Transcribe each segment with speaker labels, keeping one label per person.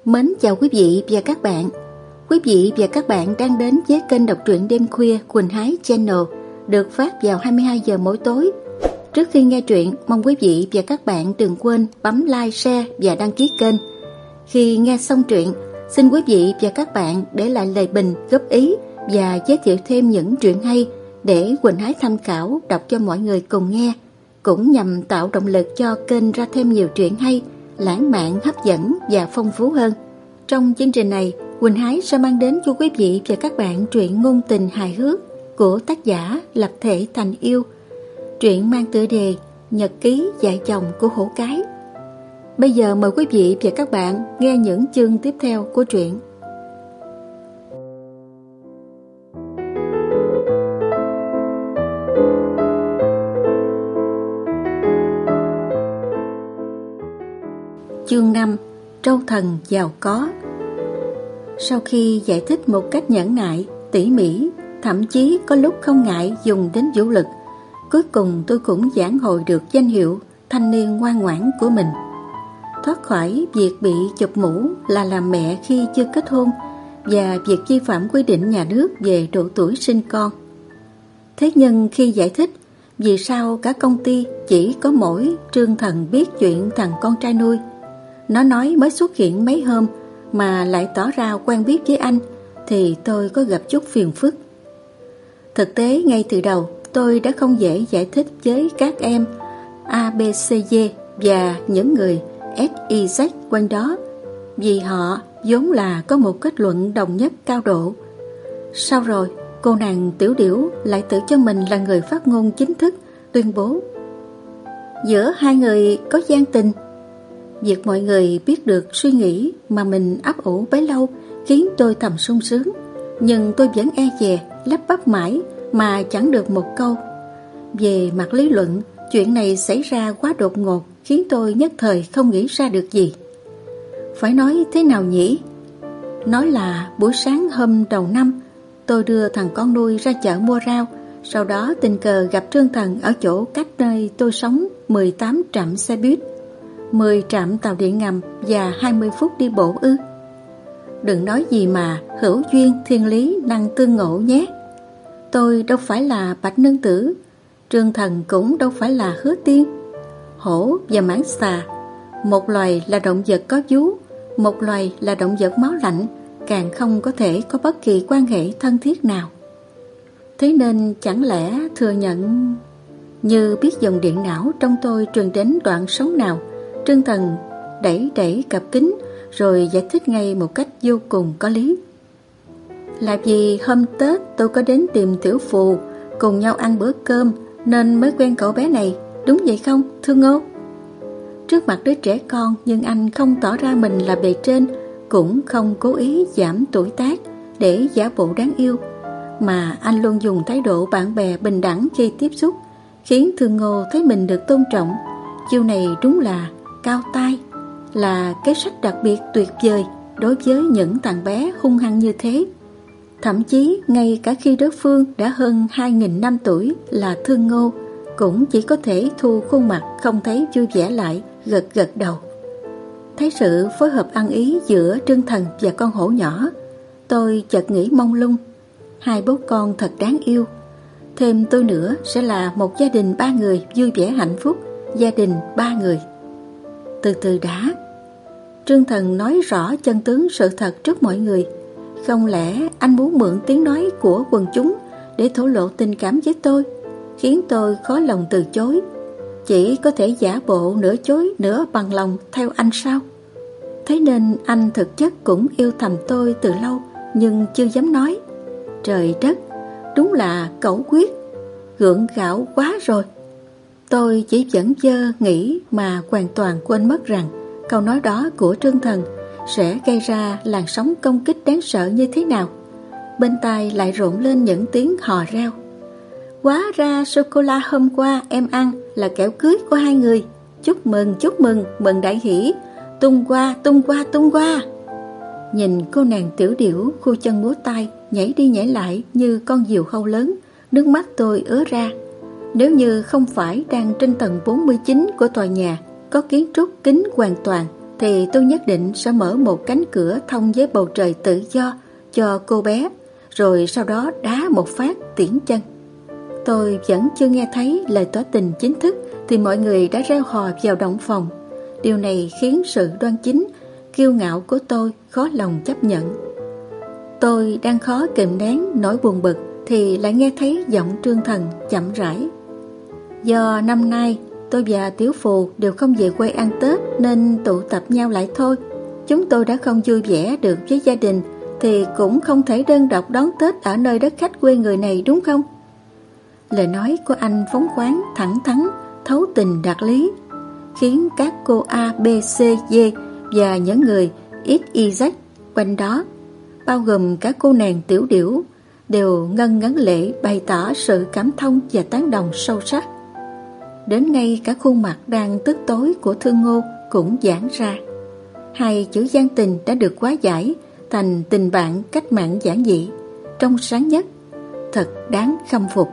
Speaker 1: Mến chào quý vị và các bạn. Quý vị và các bạn đang đến với kênh đọc truyện đêm khuya Quỳnh Hái Channel, được phát vào 22 giờ mỗi tối. Trước khi nghe truyện, mong quý vị và các bạn đừng quên bấm like, share và đăng ký kênh. Khi nghe xong truyện, xin quý vị và các bạn để lại lời bình, góp ý và giới thiệu thêm những truyện hay để Quỳnh Hái tham khảo đọc cho mọi người cùng nghe, cũng nhằm tạo động lực cho kênh ra thêm nhiều truyện hay, lãng mạn, hấp dẫn và phong phú hơn. Trong chương trình này, Quỳnh Hái sẽ mang đến cho quý vị và các bạn truyện ngôn tình hài hước của tác giả Lập Thể Thành Yêu. Truyện mang tựa đề Nhật ký dạy chồng của hổ cái. Bây giờ mời quý vị và các bạn nghe những chương tiếp theo của truyện. Chương 5. Trâu thần giàu có. Sau khi giải thích một cách nhẫn nại, tỉ mỉ, thậm chí có lúc không ngại dùng đến vũ lực, cuối cùng tôi cũng vãn hồi được danh hiệu thanh niên ngoan ngoãn của mình. Thoát khỏi việc bị chụp mũ là làm mẹ khi chưa kết hôn và việc vi phạm quy định nhà nước về độ tuổi sinh con. Thế nhưng khi giải thích vì sao cả công ty chỉ có mỗi Trương Thần biết chuyện thằng con trai nuôi, nó nói mới xuất hiện mấy hôm mà lại tỏ ra quen biết với anh, thì tôi có gặp chút phiền phức. Thực tế ngay từ đầu tôi đã không dễ giải thích với các em ABCD và những người SIZ quanh đó, vì họ vốn là có một kết luận đồng nhất cao độ. Sau rồi cô nàng Tiểu Điểu lại tự cho mình là người phát ngôn chính thức, tuyên bố giữa hai người có gian tình. Việc mọi người biết được suy nghĩ mà mình ấp ủ bấy lâu khiến tôi thầm sung sướng, nhưng tôi vẫn e dè, lắp bắp mãi mà chẳng được một câu. Về mặt lý luận, chuyện này xảy ra quá đột ngột, khiến tôi nhất thời không nghĩ ra được gì. Phải nói thế nào nhỉ? Nói là buổi sáng hôm đầu năm, tôi đưa thằng con nuôi ra chợ mua rau, sau đó tình cờ gặp Trương Thần ở chỗ cách nơi tôi sống 18 trạm xe buýt, 10 trạm tàu điện ngầm và 20 phút đi bộ ư? Đừng nói gì mà hữu duyên thiên lý năng tương ngộ nhé. Tôi đâu phải là Bạch Nương Tử, Trương Thần cũng đâu phải là Hứa Tiên. Hổ và mãng xà, một loài là động vật có vú, một loài là động vật máu lạnh, càng không có thể có bất kỳ quan hệ thân thiết nào. Thế nên chẳng lẽ thừa nhận... Như biết dòng điện não trong tôi truyền đến đoạn sống nào, Trương Thần đẩy cặp kính rồi giải thích ngay một cách vô cùng có lý. Là vì hôm Tết tôi có đến tìm Tiểu Phù cùng nhau ăn bữa cơm nên mới quen cậu bé này, đúng vậy không, Thương Ngô? Trước mặt đứa trẻ con, nhưng anh không tỏ ra mình là bề trên, cũng không cố ý giảm tuổi tác để giả bộ đáng yêu, mà anh luôn dùng thái độ bạn bè bình đẳng khi tiếp xúc, khiến Thương Ngô thấy mình được tôn trọng. Chiêu này đúng là cao tay, là kế sách đặc biệt tuyệt vời đối với những thằng bé hung hăng như thế. Thậm chí ngay cả khi đối phương đã hơn 2.000 năm tuổi là Thương Ngô, cũng chỉ có thể thu khuôn mặt không thấy vui vẻ lại, gật đầu. Thấy sự phối hợp ăn ý giữa Trương Thần và con hổ nhỏ, tôi chợt nghĩ mông lung. Hai bố con thật đáng yêu. Thêm tôi nữa sẽ là một gia đình 3 người vui vẻ hạnh phúc, gia đình 3 người. Từ từ đã. Trương Thần nói rõ chân tướng sự thật trước mọi người. Không lẽ anh muốn mượn tiếng nói của quần chúng để thổ lộ tình cảm với tôi, khiến tôi khó lòng từ chối, chỉ có thể giả bộ nửa chối nửa bằng lòng theo anh sao? Thế nên anh thực chất cũng yêu thầm tôi từ lâu, nhưng chưa dám nói. Trời đất, đúng là cẩu quyết, gượng gạo quá rồi. Tôi chỉ vẫn vơ nghĩ mà hoàn toàn quên mất rằng câu nói đó của Trương Thần sẽ gây ra làn sóng công kích đáng sợ như thế nào. Bên tai lại rộn lên những tiếng hò reo. Hóa ra sô-cô-la hôm qua em ăn là kẹo cưới của hai người. Chúc mừng, mừng đại hỷ. Tung qua. Nhìn cô nàng Tiểu Điểu khu chân múa tay, nhảy đi nhảy lại như con diều hâu lớn, nước mắt tôi ứa ra. Nếu như không phải đang trên tầng 49 của tòa nhà có kiến trúc kín hoàn toàn thì tôi nhất định sẽ mở một cánh cửa thông với bầu trời tự do cho cô bé, rồi sau đó đá một phát tiễn chân. Tôi vẫn chưa nghe thấy lời tỏ tình chính thức thì mọi người đã reo hò vào động phòng. Điều này khiến sự đoan chính, kiêu ngạo của tôi khó lòng chấp nhận. Tôi đang khó kìm nén nỗi buồn bực thì lại nghe thấy giọng Trương Thần chậm rãi: "Do năm nay tôi và Tiểu Phù đều không về quê ăn Tết nên tụ tập nhau lại thôi. Chúng tôi đã không vui vẻ được với gia đình thì cũng không thể đơn độc đón Tết ở nơi đất khách quê người này, đúng không?" Lời nói của anh phóng khoáng, thẳng thắn, thấu tình đạt lý, khiến các cô A, B, C, D và những người XYZ quanh đó, bao gồm cả cô nàng Tiểu Điểu, đều ngân ngấn lệ bày tỏ sự cảm thông và tán đồng sâu sắc. Đến ngay cả khuôn mặt đang tức tối của Thương Ngô cũng giãn ra. Hai chữ gian tình đã được hóa giải thành tình bạn cách mạng giản dị, trong sáng nhất, thật đáng khâm phục.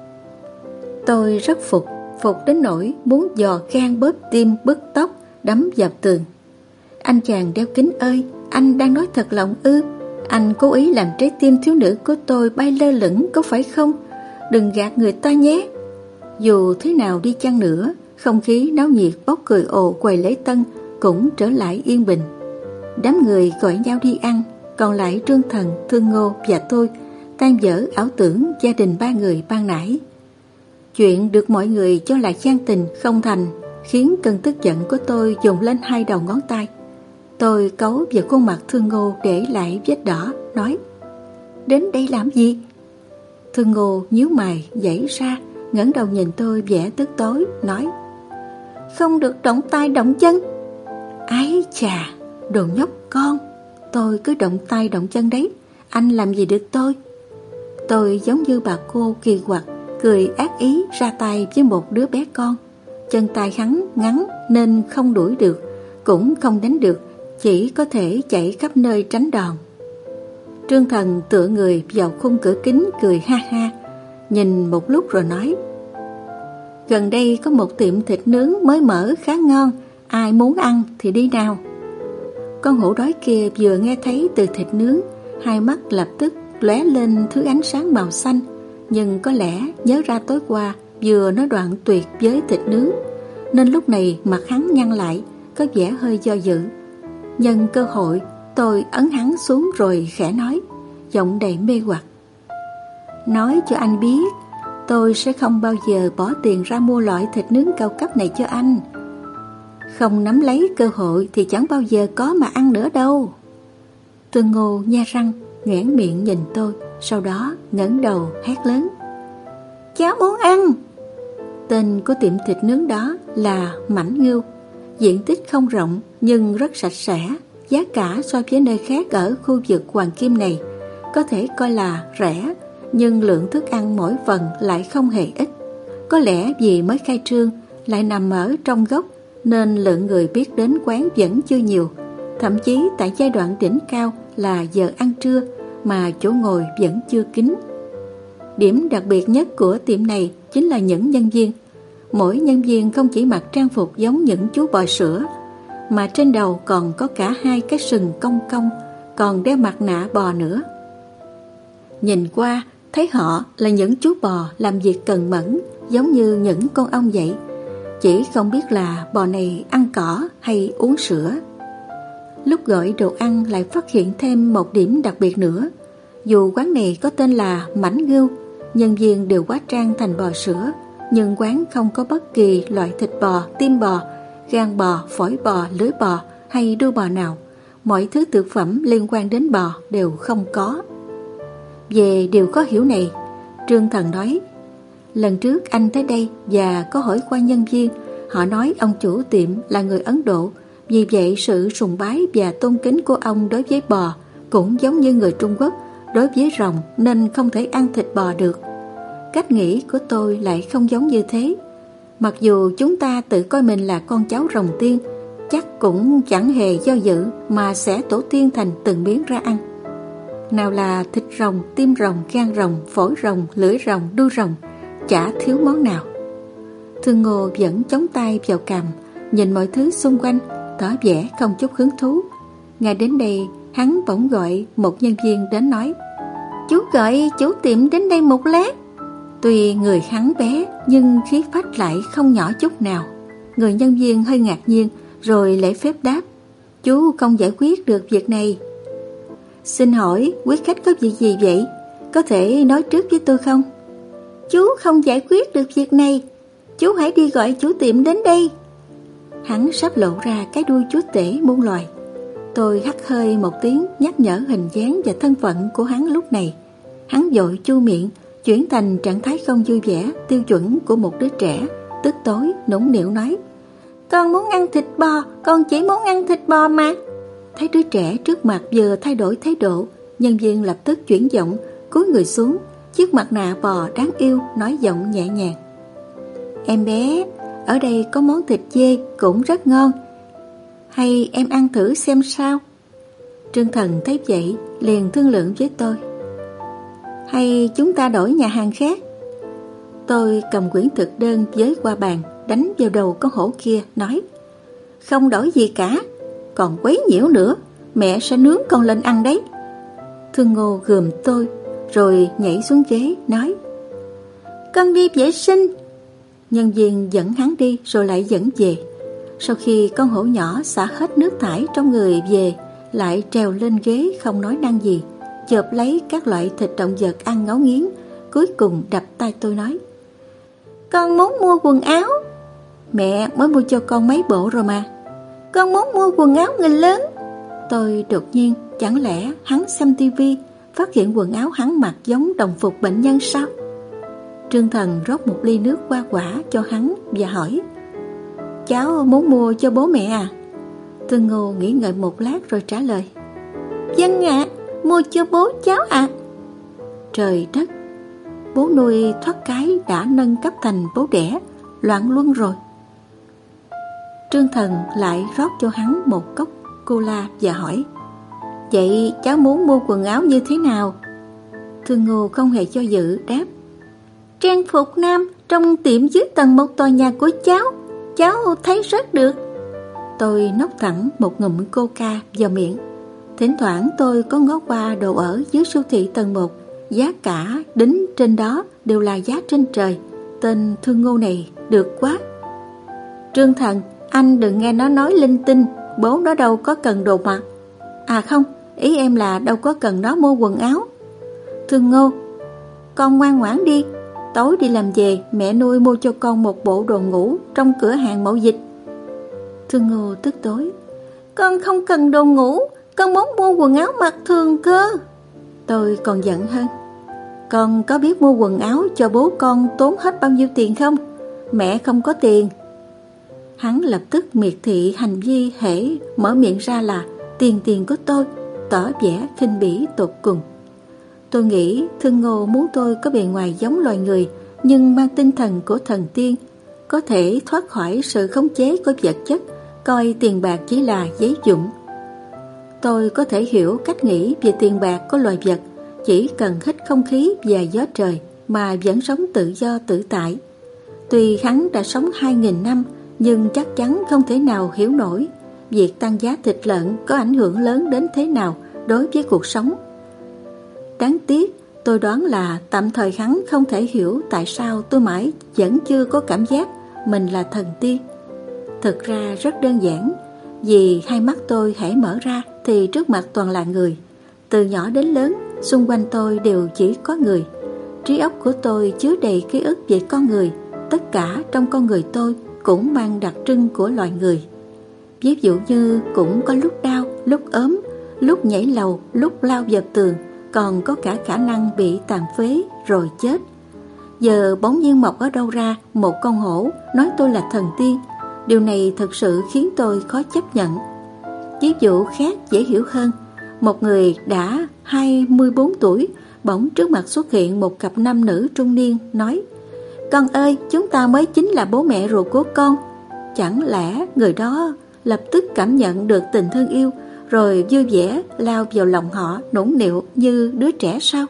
Speaker 1: Tôi rất phục đến nỗi muốn dò gan bóp tim bứt tóc đấm vào tường. "Anh chàng đeo kính ơi, anh đang nói thật lòng ư? Anh cố ý làm trái tim thiếu nữ của tôi bay lơ lửng có phải không? Đừng gạt người ta nhé." Dù thế nào đi chăng nữa, không khí náo nhiệt bốc cười ồ quầy lễ tân cũng trở lại yên bình. Đám người gọi nhau đi ăn, còn lại Trương Thần, Thương Ngô và tôi tan vỡ ảo tưởng gia đình ba người ban nãy. Chuyện được mọi người cho là gian tình không thành khiến cơn tức giận của tôi dồn lên hai đầu ngón tay. Tôi cấu vào khuôn mặt Thương Ngô để lại vết đỏ, nói: "Đến đây làm gì?" Thương Ngô nhíu mày giãy ra, ngẩng đầu nhìn tôi vẻ tức tối, nói: "Không được động tay động chân." Ái chà, đồ nhóc con, tôi cứ động tay động chân đấy, anh làm gì được tôi? Tôi giống như bà cô kỳ quặc, cười ác ý ra tay với một đứa bé con. Chân tay hắn ngắn nên không đuổi được, cũng không đánh được, chỉ có thể chạy khắp nơi tránh đòn. Trương Thần tựa người vào khung cửa kính cười ha ha, nhìn một lúc rồi nói: "Gần đây có một tiệm thịt nướng mới mở khá ngon, ai muốn ăn thì đi nào." Con hổ đói kia vừa nghe thấy từ thịt nướng, hai mắt lập tức lóe lên thứ ánh sáng màu xanh, nhưng có lẽ nhớ ra tối qua vừa nói đoạn tuyệt với thịt nướng, nên lúc này mặt hắn nhăn lại, có vẻ hơi do dự. Nhân cơ hội, tôi ấn hắn xuống rồi khẽ nói, giọng đầy mê hoặc: "Nói cho anh biết, tôi sẽ không bao giờ bỏ tiền ra mua loại thịt nướng cao cấp này cho anh. Không nắm lấy cơ hội thì chẳng bao giờ có mà ăn nữa đâu." Tương Ngô nhe răng, nhoẻn miệng nhìn tôi, sau đó ngẩng đầu hét lớn: "Cháu muốn ăn!" Tên của tiệm thịt nướng đó là Mãnh Ngưu. Diện tích không rộng nhưng rất sạch sẽ, giá cả so với nơi khác ở khu vực Hoàng Kim này có thể coi là rẻ, nhưng lượng thức ăn mỗi phần lại không hề ít. Có lẽ vì mới khai trương, lại nằm ở trong góc, nên lượng người biết đến quán vẫn chưa nhiều. Thậm chí tại giai đoạn đỉnh cao là giờ ăn trưa mà chỗ ngồi vẫn chưa kín. Điểm đặc biệt nhất của tiệm này chính là những nhân viên. Mỗi nhân viên không chỉ mặc trang phục giống những chú bò sữa, mà trên đầu còn có cả hai cái sừng cong cong, còn đeo mặt nạ bò nữa. Nhìn qua thấy họ là những chú bò làm việc cần mẫn, giống như những con ong vậy, chỉ không biết là bò này ăn cỏ hay uống sữa. Lúc gọi đồ ăn lại phát hiện thêm một điểm đặc biệt nữa. Dù quán này có tên là Mãnh Ngưu, nhân viên đều hóa trang thành bò sữa, nhưng quán không có bất kỳ loại thịt bò, tim bò, gan bò, phổi bò, lưỡi bò hay đuôi bò nào. Mọi thứ thực phẩm liên quan đến bò đều không có. Về điều khó hiểu này, Trương Thần nói: "Lần trước anh tới đây và có hỏi qua nhân viên, họ nói ông chủ tiệm là người Ấn Độ, vì vậy sự sùng bái và tôn kính của ông đối với bò cũng giống như người Trung Quốc đối với rồng, nên không thể ăn thịt bò được." Cách nghĩ của tôi lại không giống như thế. Mặc dù chúng ta tự coi mình là con cháu rồng tiên, chắc cũng chẳng hề do dự mà sẽ tổ tiên thành từng miếng ra ăn. Nào là thịt rồng, tim rồng, gan rồng, phổi rồng, lưỡi rồng, đuôi rồng, chả thiếu món nào. Thương Ngô vẫn chống tay vào cằm, nhìn mọi thứ xung quanh, tỏ vẻ không chút hứng thú. Ngay đến đây, hắn bỗng gọi một nhân viên đến nói: "Chú gọi chủ tiệm đến đây một lát." Tuy người hắn bé nhưng khí phách lại không nhỏ chút nào. Người nhân viên hơi ngạc nhiên rồi lễ phép đáp: "Chú không giải quyết được việc này." "Xin hỏi quý khách có việc gì vậy? Có thể nói trước với tôi không?" "Chú không giải quyết được việc này. Chú hãy đi gọi chủ tiệm đến đây." Hắn sắp lộ ra cái đuôi chúa tể muôn loài. Tôi hắt hơi một tiếng nhắc nhở hình dáng và thân phận của hắn lúc này. Hắn vội chu miệng, chuyển thành trạng thái không vui vẻ tiêu chuẩn của một đứa trẻ, tức tối nũng nịu nói: "Con muốn ăn thịt bò, con chỉ muốn ăn thịt bò mà." Thấy đứa trẻ trước mặt vừa thay đổi thái độ, nhân viên lập tức chuyển giọng, cúi người xuống, chiếc mặt nạ bò đáng yêu nói giọng nhẹ nhàng: "Em bé, ở đây có món thịt dê cũng rất ngon, hay em ăn thử xem sao?" Trương Thần thấy vậy liền thương lượng với tôi: "Hay chúng ta đổi nhà hàng khác?" Tôi cầm quyển thực đơn với qua bàn, đánh vào đầu con hổ kia, nói: "Không đổi gì cả, còn quấy nhiễu nữa, mẹ sẽ nướng con lên ăn đấy." Thương Ngô gườm tôi, rồi nhảy xuống ghế, nói: "Con đi vệ sinh." Nhân viên dẫn hắn đi rồi lại dẫn về. Sau khi con hổ nhỏ xả hết nước thải trong người về, lại trèo lên ghế không nói năng gì, chộp lấy các loại thịt động vật ăn ngấu nghiến, cuối cùng đập tay tôi nói: "Con muốn mua quần áo." "Mẹ mới mua cho con mấy bộ rồi mà." "Con muốn mua quần áo người lớn." Tôi đột nhiên, chẳng lẽ hắn xem tivi phát hiện quần áo hắn mặc giống đồng phục bệnh nhân sao? Trương Thần rót một ly nước hoa quả cho hắn và hỏi: "Cháu muốn mua cho bố mẹ à?" Thương Ngô nghĩ ngợi một lát rồi trả lời: "Vâng ạ, mua cho bố cháu ạ." Trời đất, bố nuôi thoát cái đã nâng cấp thành bố đẻ, loạn luân rồi. Trương Thần lại rót cho hắn một cốc cola và hỏi: "Vậy cháu muốn mua quần áo như thế nào?" Thương Ngô không hề do dự đáp: "Trang phục nam trong tiệm dưới tầng một tòa nhà của cháu thấy rất được." Tôi nốc thẳng một ngụm coca vào miệng. Thỉnh thoảng tôi có ngó qua đồ ở dưới siêu thị tầng 1, giá cả đính trên đó đều là giá trên trời. Tên Thương Ngô này được quá. "Trương Thần, anh đừng nghe nó nói linh tinh, bố nó đâu có cần đồ mặc." "À không, ý em là đâu có cần nó mua quần áo." "Thương Ngô, con ngoan ngoãn đi, tối đi làm về mẹ nuôi mua cho con một bộ đồ ngủ trong cửa hàng mậu dịch." Thương Ngô tức tối: "Con không cần đồ ngủ, con muốn mua quần áo mặc thường cơ." Tôi còn giận hơn: "Con có biết mua quần áo cho bố con tốn hết bao nhiêu tiền không? Mẹ không có tiền." Hắn lập tức miệt thị hành vi hễ mở miệng ra là tiền của tôi, tỏ vẻ khinh bỉ tột cùng. Tôi nghĩ Thương Ngô muốn tôi có bề ngoài giống loài người nhưng mang tinh thần của thần tiên, có thể thoát khỏi sự khống chế của vật chất, coi tiền bạc chỉ là giấy dụng. Tôi có thể hiểu cách nghĩ về tiền bạc của loài vật, chỉ cần hít không khí và gió trời mà vẫn sống tự do tự tại. Tuy hắn đã sống 2.000 năm, nhưng chắc chắn không thể nào hiểu nổi việc tăng giá thịt lợn có ảnh hưởng lớn đến thế nào đối với cuộc sống. Đáng tiếc, tôi đoán là tạm thời hắn không thể hiểu tại sao tôi mãi vẫn chưa có cảm giác mình là thần tiên. Thực ra rất đơn giản, vì hai mắt tôi hễ mở ra thì trước mặt toàn là người. Từ nhỏ đến lớn, xung quanh tôi đều chỉ có người. Trí óc của tôi chứa đầy ký ức về con người, tất cả trong con người tôi cũng mang đặc trưng của loài người. Ví dụ như cũng có lúc đau, lúc ốm, lúc nhảy lầu, lúc lao vào tường, còn có cả khả năng bị tàn phế rồi chết. Giờ bỗng nhiên mọc ở đâu ra một con hổ nói tôi là thần tiên. Điều này thực sự khiến tôi khó chấp nhận. Ví dụ khác dễ hiểu hơn, một người đã 24 tuổi bỗng trước mặt xuất hiện một cặp nam nữ trung niên nói: "Con ơi, chúng ta mới chính là bố mẹ ruột của con." Chẳng lẽ người đó lập tức cảm nhận được tình thương yêu rồi vui vẻ lao vào lòng họ nũng nịu như đứa trẻ sao?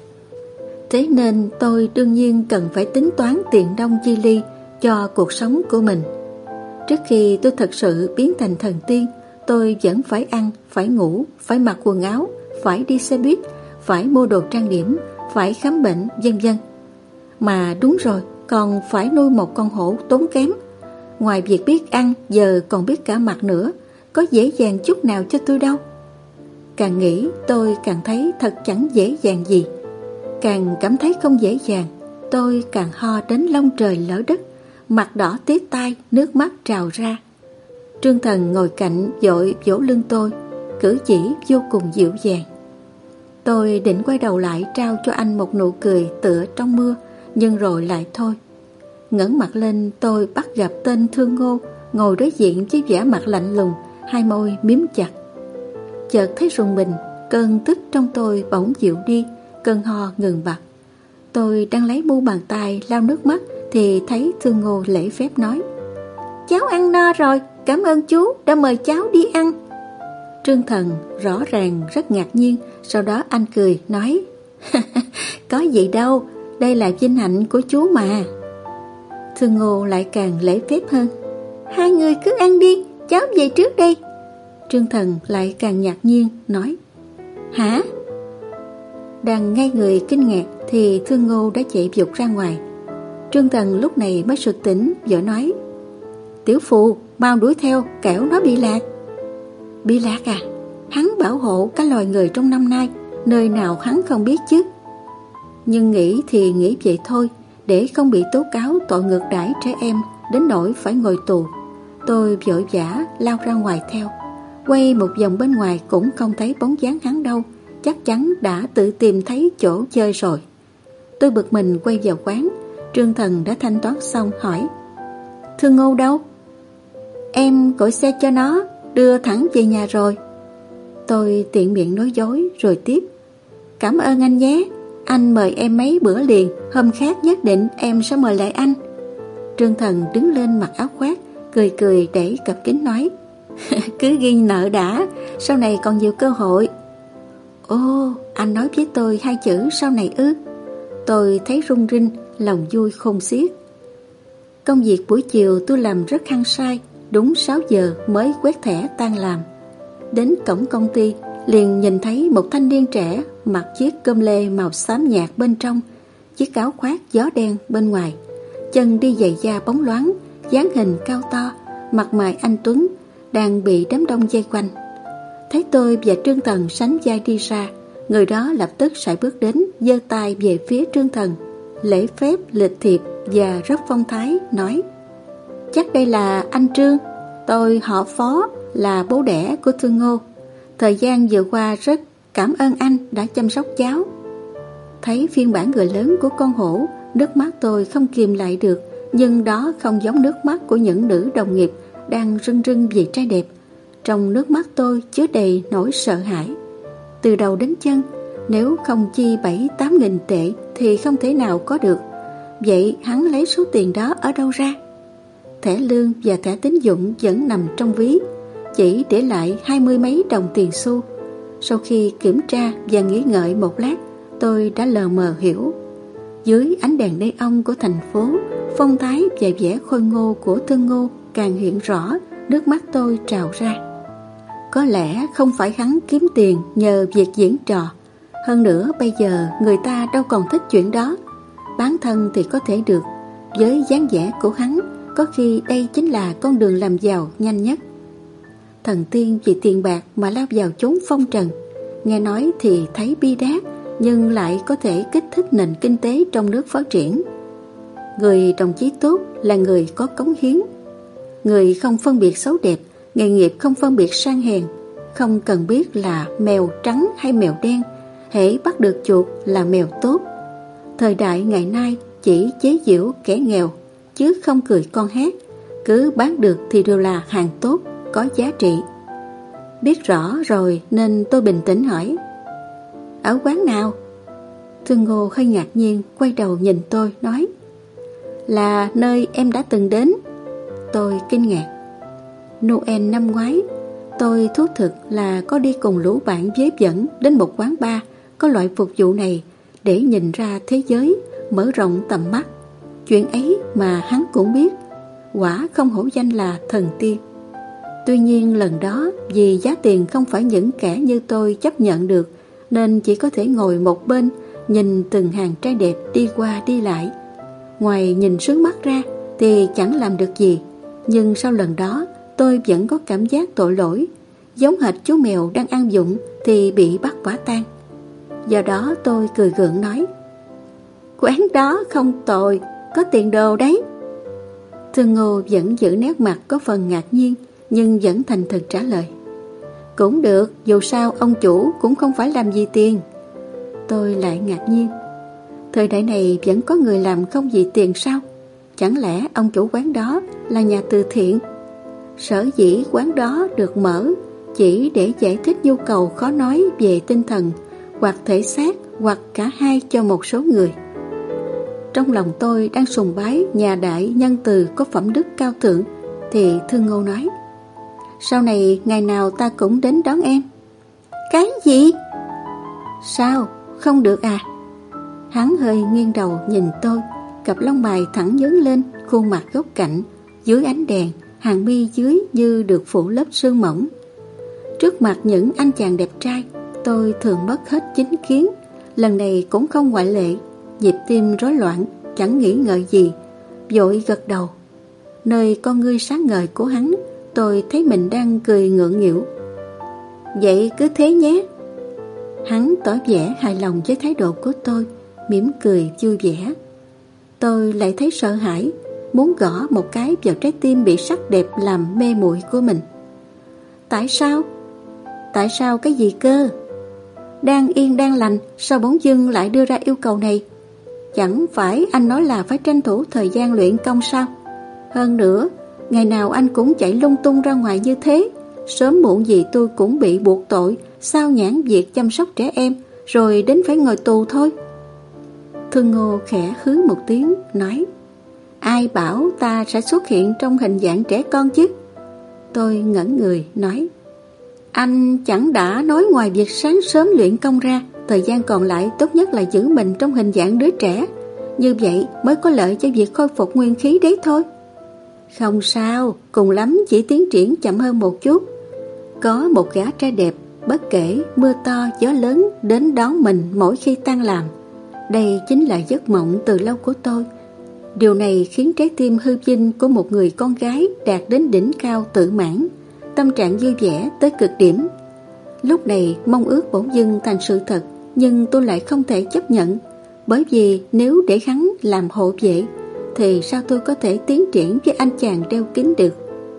Speaker 1: Thế nên tôi đương nhiên cần phải tính toán tiền nong chi ly cho cuộc sống của mình. Trước khi tôi thật sự biến thành thần tiên, tôi vẫn phải ăn, phải ngủ, phải mặc quần áo, phải đi xe buýt, phải mua đồ trang điểm, phải khám bệnh, vân vân. Mà đúng rồi, còn phải nuôi một con hổ tốn kém. Ngoài việc biết ăn, giờ còn biết cả mặc nữa, có dễ dàng chút nào cho tôi đâu. Càng nghĩ tôi càng thấy thật chẳng dễ dàng gì. Càng cảm thấy không dễ dàng, tôi càng ho đến lông trời lỡ đất, mặt đỏ tía tai, nước mắt trào ra. Trương Thần ngồi cạnh vội vỗ lưng tôi, cử chỉ vô cùng dịu dàng. Tôi định quay đầu lại trao cho anh một nụ cười tựa trong mưa, nhưng rồi lại thôi. Ngẩng mặt lên, tôi bắt gặp tên Thương Ngô ngồi đối diện với vẻ mặt lạnh lùng, hai môi miếm chặt. Chợt thấy rùng mình, cơn tức trong tôi bỗng dịu đi, cơn ho ngừng bặt. Tôi đang lấy mu bàn tay lau nước mắt thì thấy Thương Ngô lễ phép nói: "Cháu ăn no rồi, cảm ơn chú đã mời cháu đi ăn." Trương Thần rõ ràng rất ngạc nhiên, sau đó anh cười nói: "Có gì đâu, đây là vinh hạnh của chú mà." Thương Ngô lại càng lễ phép hơn: "Hai người cứ ăn đi, cháu về trước đây." Trương Thần lại càng ngạc nhiên nói: "Hả?" Đang ngay người kinh ngạc thì Thương Ngô đã chạy vụt ra ngoài. Trương Thần lúc này mới sực tỉnh, vội nói: "Tiểu Phù, mau đuổi theo, kẻo nó bị lạc." Bị lạc à? Hắn bảo hộ cả loài người trong năm nay, nơi nào hắn không biết chứ. Nhưng nghĩ thì nghĩ vậy thôi, để không bị tố cáo tội ngược đãi trẻ em đến nỗi phải ngồi tù. Tôi vội vã lao ra ngoài theo. Quay một vòng bên ngoài cũng không thấy bóng dáng hắn đâu, chắc chắn đã tự tìm thấy chỗ chơi rồi. Tôi bực mình quay vào quán. Trương Thần đã thanh toán xong hỏi: "Thương Ngô đâu?" "Em gọi xe cho nó, đưa thẳng về nhà rồi." Tôi tiện miệng nói dối rồi tiếp: "Cảm ơn anh nhé, anh mời em mấy bữa liền, hôm khác nhất định em sẽ mời lại anh." Trương Thần đứng lên mặc áo khoác, cười cười để cặp kính nói: "Cứ ghi nợ đã, sau này còn nhiều cơ hội." "Ồ, anh nói với tôi hai chữ sau này ư?" Tôi thấy rung rinh, lòng vui khôn xiết. Công việc buổi chiều tôi làm rất hăng say, đúng 6 giờ mới quét thẻ tan làm. Đến cổng công ty liền nhìn thấy một thanh niên trẻ mặc chiếc com lê màu xám nhạt bên trong, chiếc áo khoác gió đen bên ngoài, chân đi giày da bóng loáng, dáng hình cao to, mặt mày anh tuấn, đang bị đám đông vây quanh. Thấy tôi và Trương Thần sánh vai đi ra, người đó lập tức sải bước đến, giơ tay về phía Trương Thần, lễ phép lịch thiệp và rất phong thái, nói: "Chắc đây là anh Trương, tôi họ Phó, là bố đẻ của Thương Ngô. Thời gian vừa qua rất cảm ơn anh đã chăm sóc cháu." Thấy phiên bản người lớn của con hổ, nước mắt tôi không kìm lại được, nhưng đó không giống nước mắt của những nữ đồng nghiệp đang rưng rưng vì trai đẹp. Trong nước mắt tôi chứa đầy nỗi sợ hãi. Từ đầu đến chân, nếu không chi 7-8 nghìn tệ thì không thể nào có được. Vậy hắn lấy số tiền đó ở đâu ra? Thẻ lương và thẻ tín dụng vẫn nằm trong ví, chỉ để lại 20 mấy đồng tiền xu. Sau khi kiểm tra và nghĩ ngợi một lát, tôi đã lờ mờ hiểu. Dưới ánh đèn neon của thành phố, phong thái và vẻ khôi ngô của Thương Ngô càng hiện rõ, nước mắt tôi trào ra. Có lẽ không phải hắn kiếm tiền nhờ việc diễn trò. Hơn nữa bây giờ người ta đâu còn thích chuyện đó. Bán thân thì có thể được. Với dáng vẻ của hắn, có khi đây chính là con đường làm giàu nhanh nhất. Thần tiên vì tiền bạc mà lao vào chốn phong trần, nghe nói thì thấy bi đát, nhưng lại có thể kích thích nền kinh tế trong nước phát triển. Người đồng chí tốt là người có cống hiến. Người không phân biệt xấu đẹp, nghề nghiệp không phân biệt sang hèn, không cần biết là mèo trắng hay mèo đen, hễ bắt được chuột là mèo tốt. Thời đại ngày nay chỉ chế giễu kẻ nghèo, chứ không cười con hát. Cứ bán được thì đều là hàng tốt, có giá trị. Biết rõ rồi nên tôi bình tĩnh hỏi: "Ở quán nào?" Thương Ngô hơi ngạc nhiên, quay đầu nhìn tôi nói: "Là nơi em đã từng đến." Tôi kinh ngạc. Noel năm ngoái, tôi thú thực là có đi cùng lũ bạn vế vẩn đến một quán bar có loại phục vụ này để nhìn ra thế giới, mở rộng tầm mắt. Chuyện ấy mà hắn cũng biết. quả không hổ danh là thần tiên. Tuy nhiên lần đó vì giá tiền không phải những kẻ như tôi chấp nhận được, nên chỉ có thể ngồi một bên nhìn từng hàng trai đẹp đi qua đi lại. Ngoài nhìn sướng mắt ra thì chẳng làm được gì, nhưng sau lần đó tôi vẫn có cảm giác tội lỗi, giống hệt chú mèo đang ăn vụng thì bị bắt quả tang. Do đó tôi cười gượng nói: quán đó không tồi, có tiền đồ đấy. Thương Ngô vẫn giữ nét mặt có phần ngạc nhiên, nhưng vẫn thành thực trả lời: cũng được, dù sao ông chủ cũng không phải làm gì tiền. Tôi lại ngạc nhiên: thời đại này vẫn có người làm không vì tiền sao? Chẳng lẽ ông chủ quán đó là nhà từ thiện? Sở dĩ quán đó được mở chỉ để giải thích nhu cầu khó nói về tinh thần hoặc thể xác hoặc cả hai cho một số người. Trong lòng tôi đang sùng bái nhà đại nhân từ có phẩm đức cao thượng, thì Thương Ngô nói: sau này ngày nào ta cũng đến đón em. Cái gì? Sao, không được à? Hắn hơi nghiêng đầu nhìn tôi, cặp lông mày thẳng nhướng lên, khuôn mặt góc cạnh, dưới ánh đèn, hàng mi dưới như được phủ lớp sương mỏng. Trước mặt những anh chàng đẹp trai, tôi thường mất hết chính kiến, lần này cũng không ngoại lệ. Nhịp tim rối loạn, chẳng nghĩ ngợi gì, vội gật đầu. Nơi con ngươi sáng ngời của hắn, tôi thấy mình đang cười ngượng nghịu. Vậy cứ thế nhé. Hắn tỏ vẻ hài lòng với thái độ của tôi, mỉm cười vui vẻ. Tôi lại thấy sợ hãi, muốn gõ một cái vào trái tim bị sắc đẹp làm mê muội của mình. Tại sao? Tại sao cái gì cơ? Đang yên đang lành, sao bỗng dưng lại đưa ra yêu cầu này? Chẳng phải anh nói là phải tranh thủ thời gian luyện công sao? Hơn nữa, ngày nào anh cũng chạy lung tung ra ngoài như thế, sớm muộn gì tôi cũng bị buộc tội sao nhãng việc chăm sóc trẻ em, rồi đến phải ngồi tù thôi. Thương Ngô khẽ hứ một tiếng, nói: ai bảo ta sẽ xuất hiện trong hình dạng trẻ con chứ? Tôi ngẩn người, nói: anh chẳng đã nói ngoài việc sáng sớm luyện công ra, thời gian còn lại tốt nhất là giữ mình trong hình dạng đứa trẻ, như vậy mới có lợi cho việc khôi phục nguyên khí đấy thôi. Không sao, cùng lắm chỉ tiến triển chậm hơn một chút. Có một gã trai đẹp, bất kể mưa to gió lớn, đến đón mình mỗi khi tan làm. Đây chính là giấc mộng từ lâu của tôi. Điều này khiến trái tim hư vinh của một người con gái đạt đến đỉnh cao tự mãn, tâm trạng vui vẻ tới cực điểm. Lúc này mong ước bỗng dưng thành sự thật, nhưng tôi lại không thể chấp nhận, bởi vì nếu để hắn làm hộ vệ thì sao tôi có thể tiến triển với anh chàng đeo kính được?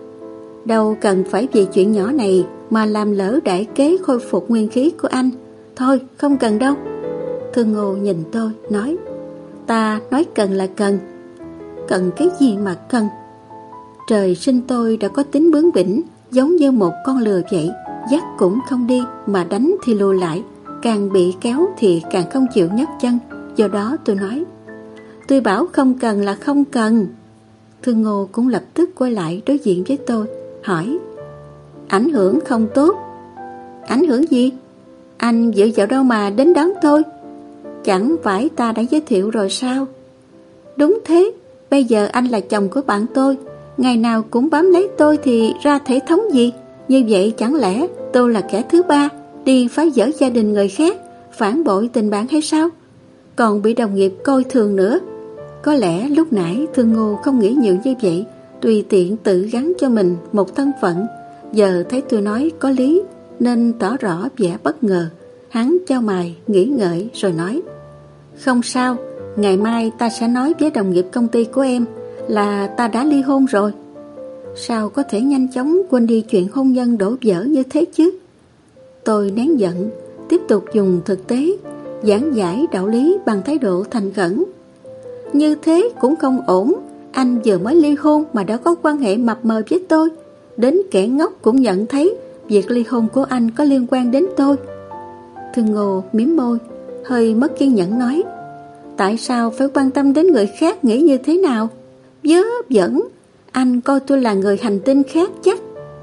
Speaker 1: Đâu cần phải vì chuyện nhỏ này mà làm lỡ đại kế khôi phục nguyên khí của anh. Thôi, không cần đâu. Thương Ngô nhìn tôi, nói: ta nói cần là cần. Cần cái gì mà cần? Trời sinh tôi đã có tính bướng bỉnh, giống như một con lừa vậy, dắt cũng không đi, mà đánh thì lùi lại, càng bị kéo thì càng không chịu nhấc chân. Do đó tôi nói: tôi bảo không cần là không cần. Thương Ngô cũng lập tức quay lại đối diện với tôi, hỏi: ảnh hưởng không tốt? Ảnh hưởng gì? Anh dựa vào đâu mà đến đón tôi? Chẳng phải ta đã giới thiệu rồi sao? Đúng thế, bây giờ anh là chồng của bạn tôi, ngày nào cũng bám lấy tôi thì ra thể thống gì? Như vậy chẳng lẽ tôi là kẻ thứ ba, đi phá vỡ gia đình người khác, phản bội tình bạn hay sao? Còn bị đồng nghiệp coi thường nữa. Có lẽ lúc nãy Thương Ngô không nghĩ nhiều như vậy, tùy tiện tự gắn cho mình một thân phận. Giờ thấy tôi nói có lý nên tỏ rõ vẻ bất ngờ. Hắn chau mày nghĩ ngợi rồi nói: không sao, ngày mai ta sẽ nói với đồng nghiệp công ty của em là ta đã ly hôn rồi. Sao có thể nhanh chóng quên đi chuyện hôn nhân đổ vỡ như thế chứ? Tôi nén giận, tiếp tục dùng thực tế giảng giải đạo lý bằng thái độ thành khẩn. Như thế cũng không ổn. Anh vừa mới ly hôn mà đã có quan hệ mập mờ với tôi. Đến kẻ ngốc cũng nhận thấy việc ly hôn của anh có liên quan đến tôi. Thương Ngô mím môi, hơi mất kiên nhẫn nói: tại sao phải quan tâm đến người khác nghĩ như thế nào? Vớ vẩn, anh coi tôi là người hành tinh khác chắc.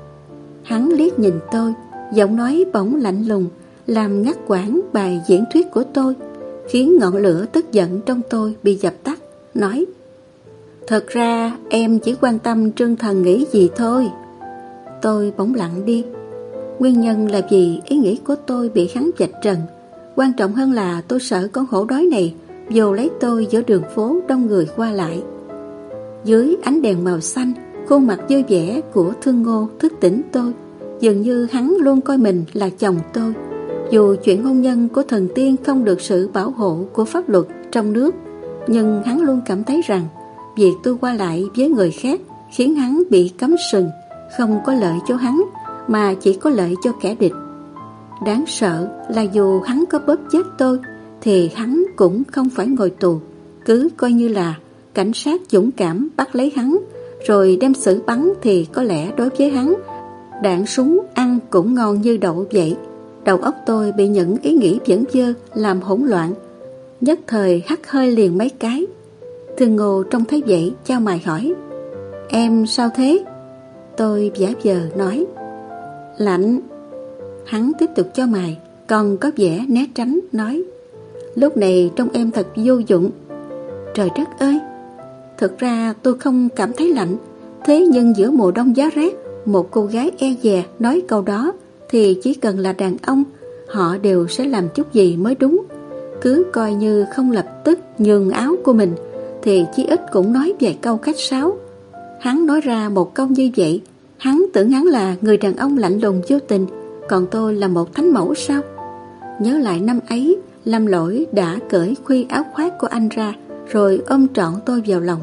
Speaker 1: Hắn liếc nhìn tôi, giọng nói bỗng lạnh lùng, làm ngắt quãng bài diễn thuyết của tôi, khiến ngọn lửa tức giận trong tôi bị dập tắt. Nói: Thật ra em chỉ quan tâm Trương Thần nghĩ gì thôi. Tôi bỗng lặng đi. Nguyên nhân là vì ý nghĩ của tôi bị hắn vạch trần. Quan trọng hơn là tôi sợ con hổ đói này vồ lấy tôi giữa đường phố đông người qua lại. Dưới ánh đèn màu xanh, khuôn mặt vui vẻ của Thương Ngô thức tỉnh tôi. Dường như hắn luôn coi mình là chồng tôi. Dù chuyện hôn nhân của thần tiên không được sự bảo hộ của pháp luật trong nước, nhưng hắn luôn cảm thấy rằng việc tôi qua lại với người khác khiến hắn bị cấm sừng, không có lợi cho hắn mà chỉ có lợi cho kẻ địch. Đáng sợ là dù hắn có bóp chết tôi thì hắn cũng không phải ngồi tù. Cứ coi như là cảnh sát dũng cảm bắt lấy hắn rồi đem xử bắn thì có lẽ đối với hắn, đạn súng ăn cũng ngon như đậu vậy. Đầu óc tôi bị những ý nghĩ vẩn vơ làm hỗn loạn, nhất thời hắt hơi liền mấy cái. Thương Ngô trông thấy vậy chau mày hỏi: Em sao thế? Tôi giả vờ nói: Lạnh. Hắn tiếp tục chau mày, còn có vẻ né tránh, nói: Lúc này trông em thật vô dụng. Trời đất ơi! Thực ra tôi không cảm thấy lạnh. Thế nhưng giữa mùa đông giá rét, một cô gái e dè nói câu đó thì chỉ cần là đàn ông, họ đều sẽ làm chút gì mới đúng. Cứ coi như không lập tức nhường áo của mình thì chí ít cũng nói vài câu khách sáo. Hắn nói ra một câu như vậy, hắn tưởng hắn là người đàn ông lạnh lùng vô tình, còn tôi là một thánh mẫu sao? Nhớ lại năm ấy, Lâm Lỗi đã cởi khuy áo khoác của anh ra rồi ôm trọn tôi vào lòng.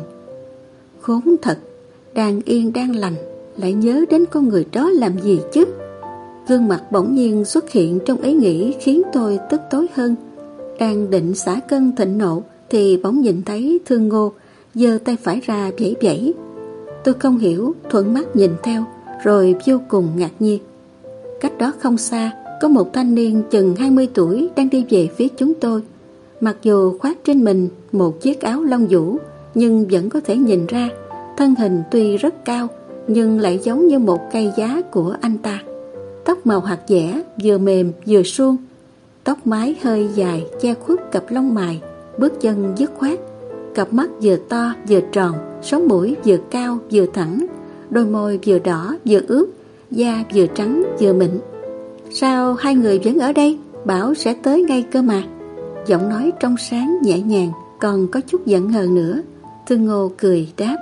Speaker 1: Khốn thật, đang yên đang lành lại nhớ đến con người đó làm gì chứ? Gương mặt bỗng nhiên xuất hiện trong ý nghĩ khiến tôi tức tối hơn. Đang định xả cơn thịnh nộ thì bỗng nhìn thấy Thương Ngô giơ tay phải ra vẫy vẫy. Tôi không hiểu, thuận mắt nhìn theo rồi vô cùng ngạc nhiên. Cách đó không xa có một thanh niên chừng 20 tuổi đang đi về phía chúng tôi. Mặc dù khoác trên mình một chiếc áo lông vũ, nhưng vẫn có thể nhìn ra thân hình tuy rất cao nhưng lại giống như một cây giá của anh ta. Tóc màu hạt dẻ, vừa mềm vừa suông, tóc mái hơi dài che khuất cặp lông mày, bước chân dứt khoát, cặp mắt vừa to vừa tròn, sống mũi vừa cao vừa thẳng, đôi môi vừa đỏ vừa ướt, da vừa trắng vừa mịn. Sao hai người vẫn ở đây? Bảo sẽ tới ngay cơ mà. Giọng nói trong sáng nhẹ nhàng, còn có chút giận hờn nữa. Thương Ngô cười đáp: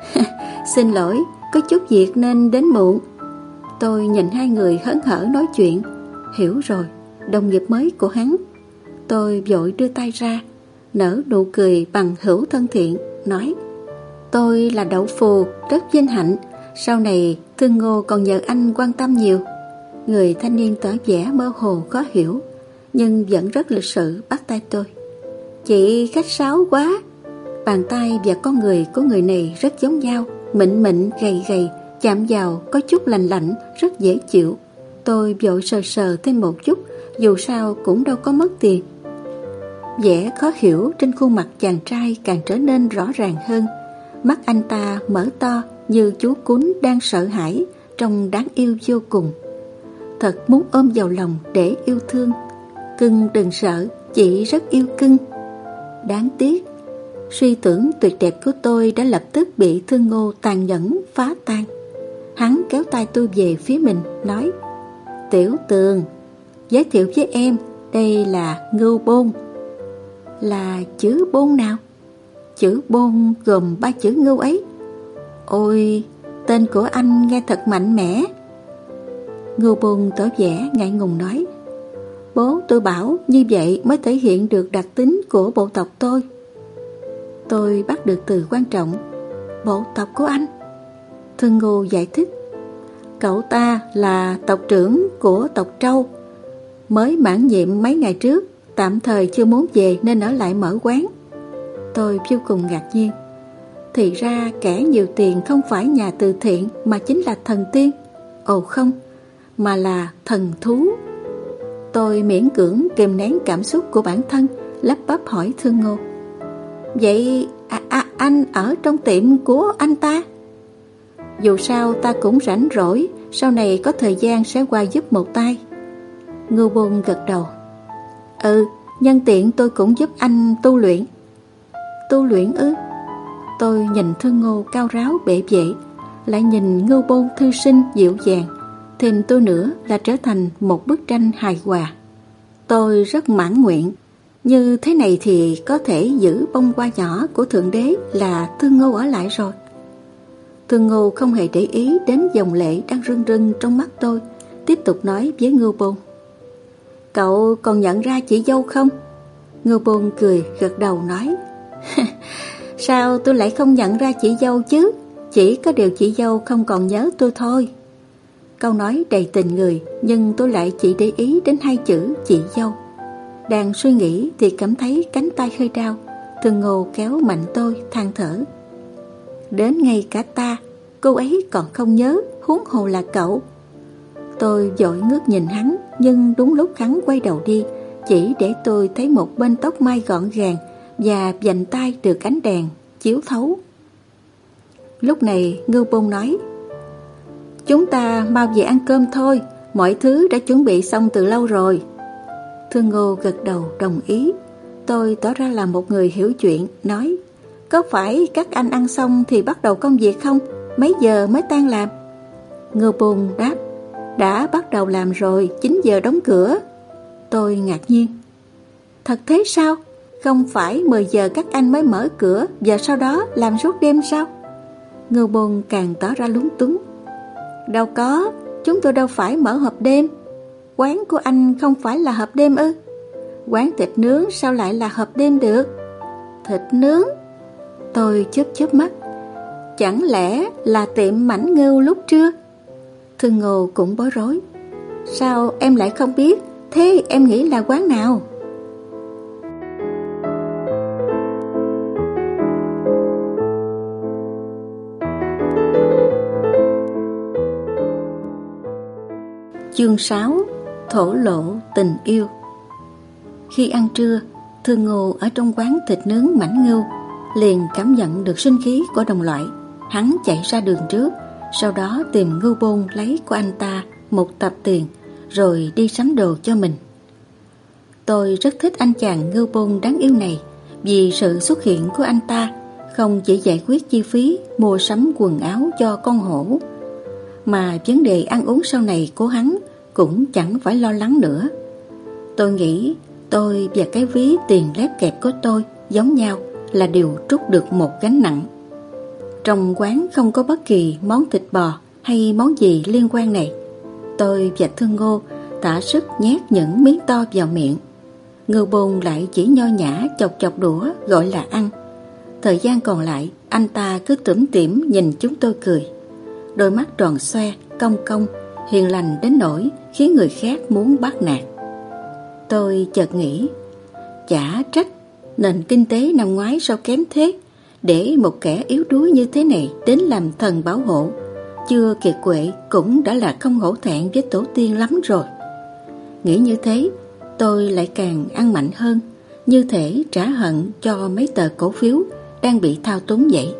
Speaker 1: Xin lỗi, có chút việc nên đến muộn. Tôi nhìn hai người hớn hở nói chuyện, hiểu rồi, đồng nghiệp mới của hắn. Tôi vội đưa tay ra, nở nụ cười bằng hữu thân thiện, nói: Tôi là Đậu Phù, rất vinh hạnh. Sau này Thương Ngô còn nhờ anh quan tâm nhiều. Người thanh niên tỏ vẻ mơ hồ khó hiểu, nhưng vẫn rất lịch sự bắt tay tôi. Chị khách sáo quá. Bàn tay và con người của người này rất giống nhau, mịn mịn gầy gầy, chạm vào có chút lành lạnh, rất dễ chịu. Tôi vội sờ sờ thêm một chút, dù sao cũng đâu có mất tiền. Vẻ khó hiểu trên khuôn mặt chàng trai càng trở nên rõ ràng hơn. Mắt anh ta mở to như chú cún đang sợ hãi, trông đáng yêu vô cùng. Thật muốn ôm vào lòng để yêu thương. Cưng đừng sợ, chị rất yêu cưng. Đáng tiếc, suy tưởng tuyệt đẹp của tôi đã lập tức bị Thương Ngô tàn nhẫn phá tan. Hắn kéo tay tôi về phía mình, nói: Tiểu Tường, giới thiệu với em, đây là Ngưu Bôn. Là chữ Bôn nào? Chữ Bôn gồm 3 chữ Ngưu ấy. Ôi, tên của anh nghe thật mạnh mẽ. Ngưu Bôn tỏ vẻ ngại ngùng nói: Bố tôi bảo như vậy mới thể hiện được đặc tính của bộ tộc tôi. Tôi bắt được từ quan trọng. Bộ tộc của anh? Thương Ngô giải thích: Cậu ta là tộc trưởng của tộc Trâu, mới mãn nhiệm mấy ngày trước, tạm thời chưa muốn về nên ở lại mở quán. Tôi vô cùng ngạc nhiên. Thì ra kẻ nhiều tiền không phải nhà từ thiện mà chính là thần tiên. Ồ không, mà là thần thú. Tôi miễn cưỡng kìm nén cảm xúc của bản thân, lắp bắp hỏi Thương Ngô: Vậy anh ở trong tiệm của anh ta? Dù sao ta cũng rảnh rỗi, sau này có thời gian sẽ qua giúp một tay. Ngưu Bôn gật đầu: Nhân tiện tôi cũng giúp anh tu luyện. Tu luyện ư? Tôi nhìn Thương Ngô cao ráo bệ vệ, lại nhìn Ngưu Bôn thư sinh dịu dàng, thêm tôi nữa là trở thành một bức tranh hài hòa. Tôi rất mãn nguyện. Như thế này thì có thể giữ bông hoa nhỏ của Thượng Đế là Thương Ngô ở lại rồi. Thương Ngô không hề để ý đến dòng lệ đang rưng rưng trong mắt tôi, tiếp tục nói với Ngưu Bôn: Cậu còn nhận ra chị dâu không? Ngưu Bôn cười gật đầu nói: Sao tôi lại không nhận ra chị dâu chứ? Chỉ có điều chị dâu không còn nhớ tôi thôi. Câu nói đầy tình người, nhưng tôi lại chỉ để ý đến hai chữ chị dâu. Đang suy nghĩ thì cảm thấy cánh tay hơi đau. Thương Ngô kéo mạnh tôi, than thở: Đến ngay cả ta, cô ấy còn không nhớ, huống hồ là cậu. Tôi vội ngước nhìn hắn, nhưng đúng lúc hắn quay đầu đi, chỉ để tôi thấy một bên tóc mai gọn gàng và vành tai được ánh đèn chiếu thấu. Lúc này Ngưu Bôn nói: Chúng ta mau về ăn cơm thôi, mọi thứ đã chuẩn bị xong từ lâu rồi. Thương Ngô gật đầu đồng ý. Tôi tỏ ra là một người hiểu chuyện, nói: Có phải các anh ăn xong thì bắt đầu công việc không? Mấy giờ mới tan làm? Ngưu Bôn đáp: Đã bắt đầu làm rồi, 9 giờ đóng cửa. Tôi ngạc nhiên: Thật thế sao? Không phải 10 giờ các anh mới mở cửa và sau đó làm suốt đêm sao? Ngưu Bôn càng tỏ ra lúng túng: Đâu có, chúng tôi đâu phải mở hộp đêm. Quán của anh không phải là hộp đêm ư? Quán thịt nướng sao lại là hộp đêm được? Thịt nướng? Tôi chớp mắt: Chẳng lẽ là tiệm Mãnh Ngưu lúc trưa? Thương Ngô cũng bối rối: Sao em lại không biết? Thế em nghĩ là quán nào? Chương 6: Thổ lộ tình yêu. Khi ăn trưa, Thương Ngô ở trong quán thịt nướng Mãnh Ngưu liền cảm nhận được sinh khí của đồng loại. Hắn chạy ra đường trước, sau đó tìm Ngưu Bôn lấy của anh ta một tập tiền, rồi đi sắm đồ cho mình. Tôi rất thích anh chàng Ngưu Bôn đáng yêu này, vì sự xuất hiện của anh ta không chỉ giải quyết chi phí mua sắm quần áo cho con hổ, mà vấn đề ăn uống sau này của hắn cũng chẳng phải lo lắng nữa. Tôi nghĩ tôi và cái ví tiền lép kẹp của tôi giống nhau là đều trút được một gánh nặng. Trong quán không có bất kỳ món thịt bò hay món gì liên quan này. Tôi và Thương Ngô tả sức nhét những miếng to vào miệng. Ngưu Bôn lại chỉ nho nhã chọc đũa gọi là ăn. Thời gian còn lại anh ta cứ tủm tỉm nhìn chúng tôi cười. Đôi mắt tròn xoe, cong cong, hiền lành đến nỗi khiến người khác muốn bắt nạt. Tôi chợt nghĩ, chả trách nền kinh tế năm ngoái sao kém thế, để một kẻ yếu đuối như thế này đến làm thần bảo hộ. Chưa kiệt quệ cũng đã là không hổ thẹn với tổ tiên lắm rồi. Nghĩ như thế, tôi lại càng ăn mạnh hơn, như thể trả hận cho mấy tờ cổ phiếu đang bị thao túng vậy.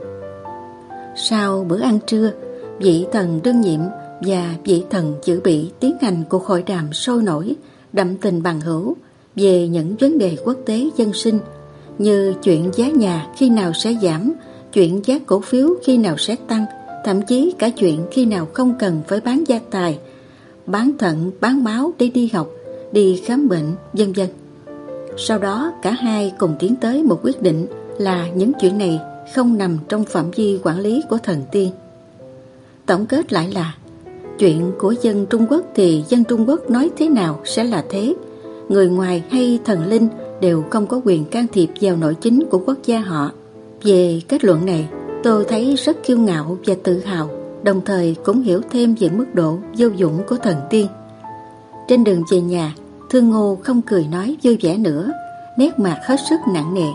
Speaker 1: Sau bữa ăn trưa, vị thần đương nhiệm và vị thần dự bị tiến hành cuộc hội đàm sôi nổi, đậm tình bằng hữu về những vấn đề quốc tế dân sinh, như chuyện giá nhà khi nào sẽ giảm, chuyện giá cổ phiếu khi nào sẽ tăng, thậm chí cả chuyện khi nào không cần phải bán gia tài, bán thận, bán máu để đi học, đi khám bệnh, vân vân. Sau đó cả hai cùng tiến tới một quyết định là những chuyện này không nằm trong phạm vi quản lý của thần tiên. Tổng kết lại là, chuyện của dân Trung Quốc thì dân Trung Quốc nói thế nào sẽ là thế. Người ngoài hay thần linh đều không có quyền can thiệp vào nội chính của quốc gia họ. Về kết luận này, tôi thấy rất kiêu ngạo và tự hào, đồng thời cũng hiểu thêm về mức độ vô dụng của thần tiên. Trên đường về nhà, Thương Ngô không cười nói vui vẻ nữa, nét mặt hết sức nặng nề.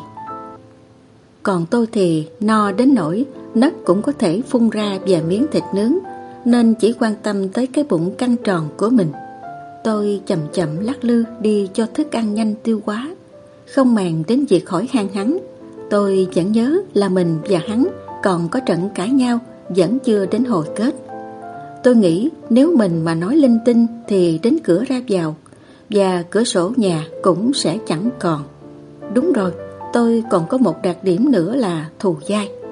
Speaker 1: Còn tôi thì no đến nỗi nấc cũng có thể phun ra vài miếng thịt nướng, nên chỉ quan tâm tới cái bụng căng tròn của mình. Tôi chậm chậm lắc lư đi cho thức ăn nhanh tiêu hóa, không màng đến việc hỏi han hắn. Tôi vẫn nhớ là mình và hắn còn có trận cãi nhau, vẫn chưa đến hồi kết. Tôi nghĩ nếu mình mà nói linh tinh thì đến cửa ra vào, và cửa sổ nhà cũng sẽ chẳng còn. Đúng rồi, tôi còn có một đặc điểm nữa là thù dai.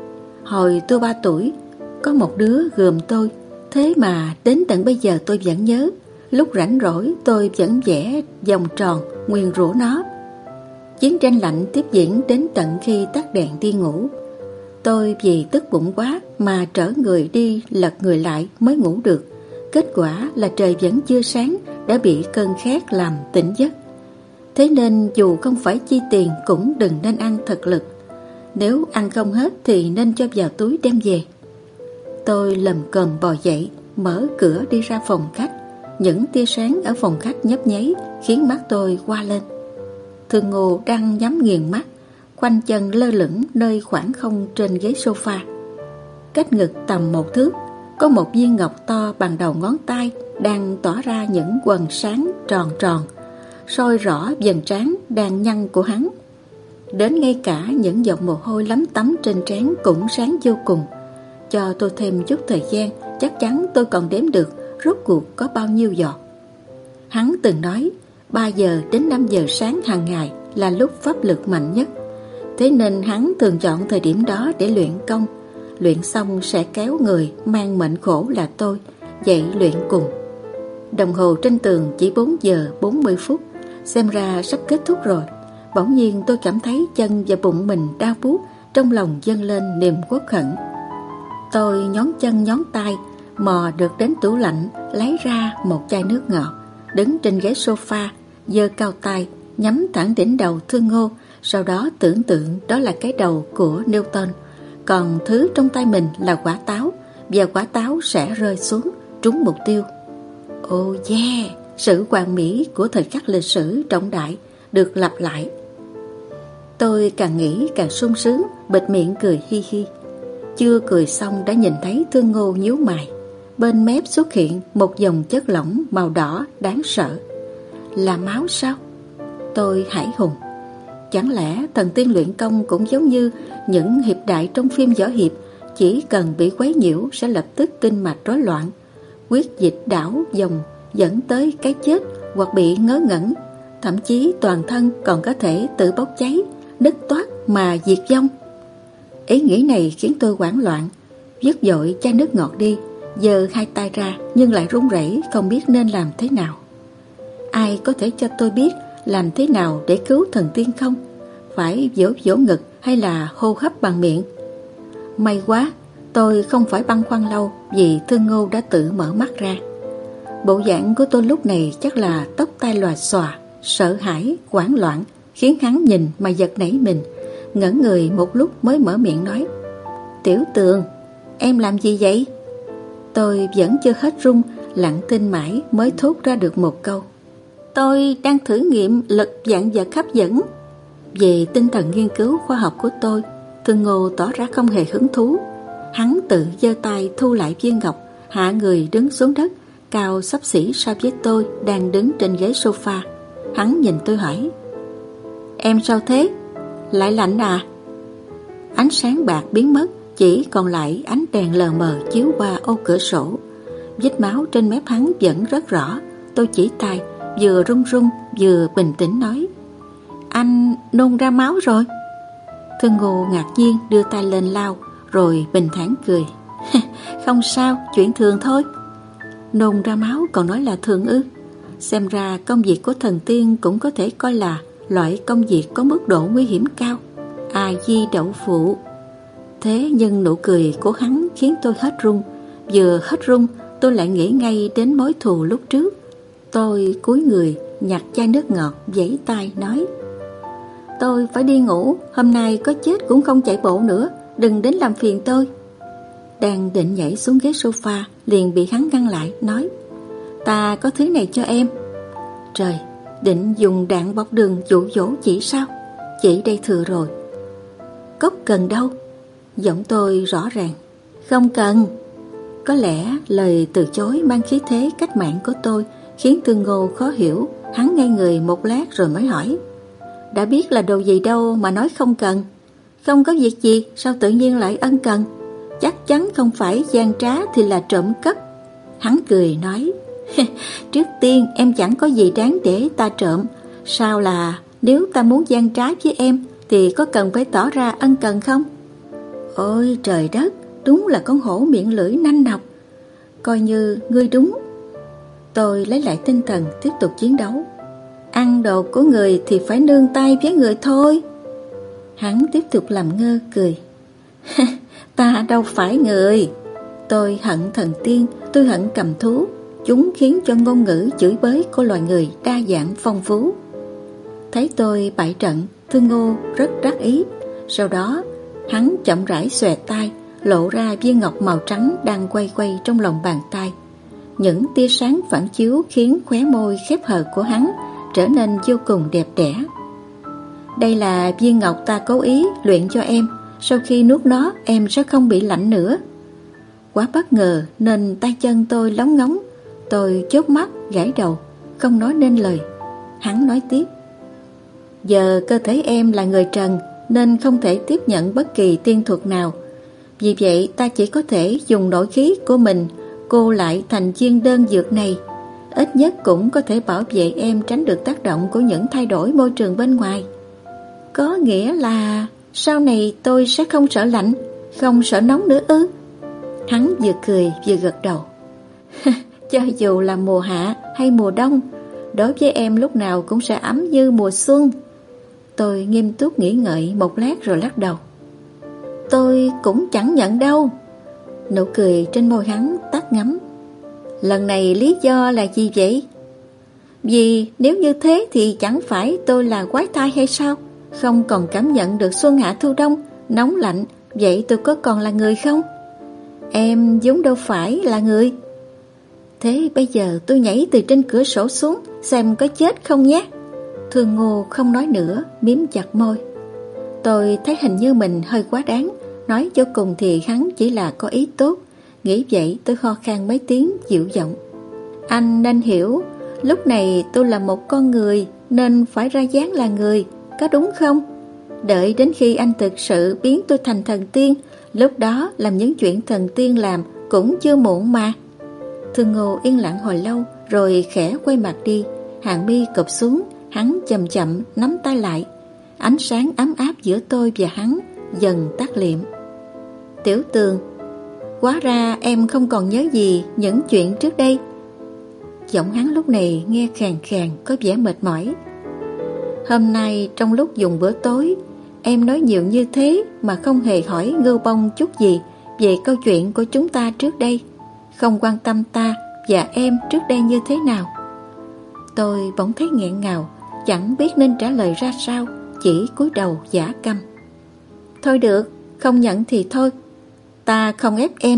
Speaker 1: Hồi tôi 3 tuổi, có một đứa gườm tôi, thế mà đến tận bây giờ tôi vẫn nhớ. Lúc rảnh rỗi tôi vẫn vẽ vòng tròn nguyền rủa nó. Chiến tranh lạnh tiếp diễn đến tận khi tắt đèn đi ngủ. Tôi vì tức bụng quá mà trở người đi lật người lại mới ngủ được. Kết quả là trời vẫn chưa sáng đã bị cơn khát làm tỉnh giấc. Thế nên dù không phải chi tiền cũng đừng nên ăn thật lực. Nếu ăn không hết thì nên cho vào túi đem về. Tôi lầm cồm bò dậy, mở cửa đi ra phòng khách. Những tia sáng ở phòng khách nhấp nháy khiến mắt tôi hoa lên. Thương Ngô đang nhắm nghiền mắt, khoanh chân lơ lửng nơi khoảng không trên ghế sofa. Cách ngực tầm 1 thước, có một viên ngọc to bằng đầu ngón tay đang tỏa ra những quầng sáng tròn tròn, soi rõ vầng trán đang nhăn của hắn. Đến ngay cả những giọt mồ hôi lấm tấm trên trán cũng sáng vô cùng. Cho tôi thêm chút thời gian, chắc chắn tôi còn đếm được rốt cuộc có bao nhiêu giọt. Hắn từng nói 3 giờ đến 5 giờ sáng hàng ngày là lúc pháp lực mạnh nhất. Thế nên hắn thường chọn thời điểm đó để luyện công. Luyện xong sẽ kéo người mang mệnh khổ là tôi dậy luyện cùng. Đồng hồ trên tường chỉ 4 giờ 40 phút, xem ra sắp kết thúc rồi. Bỗng nhiên tôi cảm thấy chân và bụng mình đau buốt, trong lòng dâng lên niềm uất hận. Tôi nhón chân nhón tay, mò được đến tủ lạnh, lấy ra một chai nước ngọt, đứng trên ghế sofa, giơ cao tay, nhắm thẳng đỉnh đầu Thương Ngô, sau đó tưởng tượng đó là cái đầu của Newton, còn thứ trong tay mình là quả táo, và quả táo sẽ rơi xuống, trúng mục tiêu. Oh yeah, sự hoàn mỹ của thời khắc lịch sử trọng đại được lặp lại. Tôi càng nghĩ càng sung sướng, bịt miệng cười hi hi. Chưa cười xong đã nhìn thấy Thương Ngô nhíu mày. Bên mép xuất hiện một dòng chất lỏng màu đỏ đáng sợ. Là máu sao? Tôi hãi hùng. Chẳng lẽ thần tiên luyện công cũng giống như những hiệp đại trong phim võ hiệp, chỉ cần bị quấy nhiễu sẽ lập tức kinh mạch rối loạn, huyết dịch đảo dòng dẫn tới cái chết, hoặc bị ngớ ngẩn, thậm chí toàn thân còn có thể tự bốc cháy, nứt toát mà diệt vong. Ý nghĩ này khiến tôi hoảng loạn, vứt vội chai nước ngọt đi, giơ 2 tay ra nhưng lại run rẩy không biết nên làm thế nào. Ai có thể cho tôi biết làm thế nào để cứu thần tiên không? Phải vỗ vỗ ngực hay là hô hấp bằng miệng? May quá, tôi không phải băn khoăn lâu vì Thương Ngô đã tự mở mắt ra. Bộ dạng của tôi lúc này chắc là tóc tai lòa xòa, sợ hãi, hoảng loạn, khiến hắn nhìn mà giật nảy mình, ngẩn người một lúc mới mở miệng nói: Tiểu Tường, em làm gì vậy? Tôi vẫn chưa hết run, lặng thinh mãi mới thốt ra được một câu: Tôi đang thử nghiệm lực vạn vật hấp dẫn. Về tinh thần nghiên cứu khoa học của tôi, Thương Ngô tỏ ra không hề hứng thú. Hắn tự giơ tay thu lại viên ngọc, hạ người đứng xuống đất, cao xấp xỉ so với tôi đang đứng trên ghế sofa. Hắn nhìn tôi hỏi: Em sao thế? Lại lạnh à? Ánh sáng bạc biến mất, chỉ còn lại ánh đèn lờ mờ chiếu qua ô cửa sổ. Vết máu trên mép hắn vẫn rất rõ. Tôi chỉ tay, vừa run run vừa bình tĩnh nói: Anh nôn ra máu rồi. Thương Ngô ngạc nhiên đưa tay lên lau, rồi bình thản cười: Không sao, chuyện thường thôi. Nôn ra máu còn nói là thường ư? Xem ra công việc của thần tiên cũng có thể coi là loại công việc có mức độ nguy hiểm cao. A di đậu phụ. Thế nhưng nụ cười của hắn khiến tôi hết run. Vừa hết run, tôi lại nghĩ ngay đến mối thù lúc trước. Tôi cúi người nhặt chai nước ngọt, vẫy tay nói: Tôi phải đi ngủ, hôm nay có chết cũng không chạy bộ nữa, đừng đến làm phiền tôi. Đang định nhảy xuống ghế sofa, liền bị hắn ngăn lại, nói: Ta có thứ này cho em. Trời, định dùng đạn bọc đường dụ dỗ chị sao? Chị đây thừa rồi. Cốc cần đâu? Giọng tôi rõ ràng: Không cần. Có lẽ lời từ chối mang khí thế cách mạng của tôi khiến Thương Ngô khó hiểu. Hắn ngây người một lát rồi mới hỏi: Đã biết là đồ gì đâu mà nói không cần? Không có việc gì, sao tự nhiên lại ân cần? Chắc chắn không phải gian trá thì là trộm cắp. Hắn cười nói: Trước tiên em chẳng có gì đáng để ta trộm. Sao là nếu ta muốn gian trá với em thì có cần phải tỏ ra ân cần không? Ôi trời đất, đúng là con hổ miệng lưỡi nanh nọc. Coi như ngươi đúng. Tôi lấy lại tinh thần tiếp tục chiến đấu. Ăn đồ của người thì phải nương tay với người thôi. Hắn tiếp tục làm ngơ cười. Ta đâu phải người. Tôi hận thần tiên, tôi hận cầm thú. Chúng khiến cho ngôn ngữ chửi bới của loài người đa dạng phong phú. Thấy tôi bại trận, Thương Ngô rất đắc ý. Sau đó hắn chậm rãi xòe tay, lộ ra viên ngọc màu trắng đang quay quay trong lòng bàn tay. Những tia sáng phản chiếu khiến khóe môi khép hờ của hắn trở nên vô cùng đẹp đẽ. Đây là viên ngọc ta cố ý luyện cho em, sau khi nuốt nó em sẽ không bị lạnh nữa. Quá bất ngờ nên tay chân tôi lóng ngóng. Tôi chớp mắt gãi đầu, không nói nên lời. Hắn nói tiếp: Giờ cơ thể em là người trần nên không thể tiếp nhận bất kỳ tiên thuật nào. Vì vậy ta chỉ có thể dùng nội khí của mình cô lại thành viên đơn dược này. Ít nhất cũng có thể bảo vệ em tránh được tác động của những thay đổi môi trường bên ngoài. Có nghĩa là sau này tôi sẽ không sợ lạnh, không sợ nóng nữa ư? Hắn vừa cười vừa gật đầu. Cho dù là mùa hạ hay mùa đông, đối với em lúc nào cũng sẽ ấm như mùa xuân. Tôi nghiêm túc nghĩ ngợi một lát rồi lắc đầu. Tôi cũng chẳng nhận đâu. Nụ cười trên môi hắn tắt ngấm. Lần này lý do là gì vậy? Vì nếu như thế thì chẳng phải tôi là quái thai hay sao? Không còn cảm nhận được xuân hạ thu đông, nóng lạnh. Vậy tôi có còn là người không? Em vốn đâu phải là người. Thế bây giờ tôi nhảy từ trên cửa sổ xuống, xem có chết không nhé. Thương Ngô không nói nữa, miếm chặt môi. Tôi thấy hình như mình hơi quá đáng. Nói cho cùng thì hắn chỉ là có ý tốt. Nghĩ vậy tôi ho khan mấy tiếng dịu giọng. Anh nên hiểu, lúc này tôi là một con người nên phải ra dáng là người, có đúng không? Đợi đến khi anh thực sự biến tôi thành thần tiên, lúc đó làm những chuyện thần tiên làm cũng chưa muộn mà. Thương Ngô yên lặng hồi lâu rồi khẽ quay mặt đi. Hàng mi cụp xuống, hắn chậm chậm nắm tay lại. Ánh sáng ấm áp giữa tôi và hắn dần tắt liệm. Tiểu Tường, hóa ra em không còn nhớ gì những chuyện trước đây. Giọng hắn lúc này nghe khàn khàn, có vẻ mệt mỏi. Hôm nay trong lúc dùng bữa tối, em nói nhiều như thế mà không hề hỏi Ngưu Bông chút gì về câu chuyện của chúng ta trước đây, không quan tâm ta và em trước đây như thế nào. Tôi bỗng thấy nghẹn ngào, chẳng biết nên trả lời ra sao, chỉ cúi đầu giả câm. Thôi được, không nhận thì thôi, ta không ép em.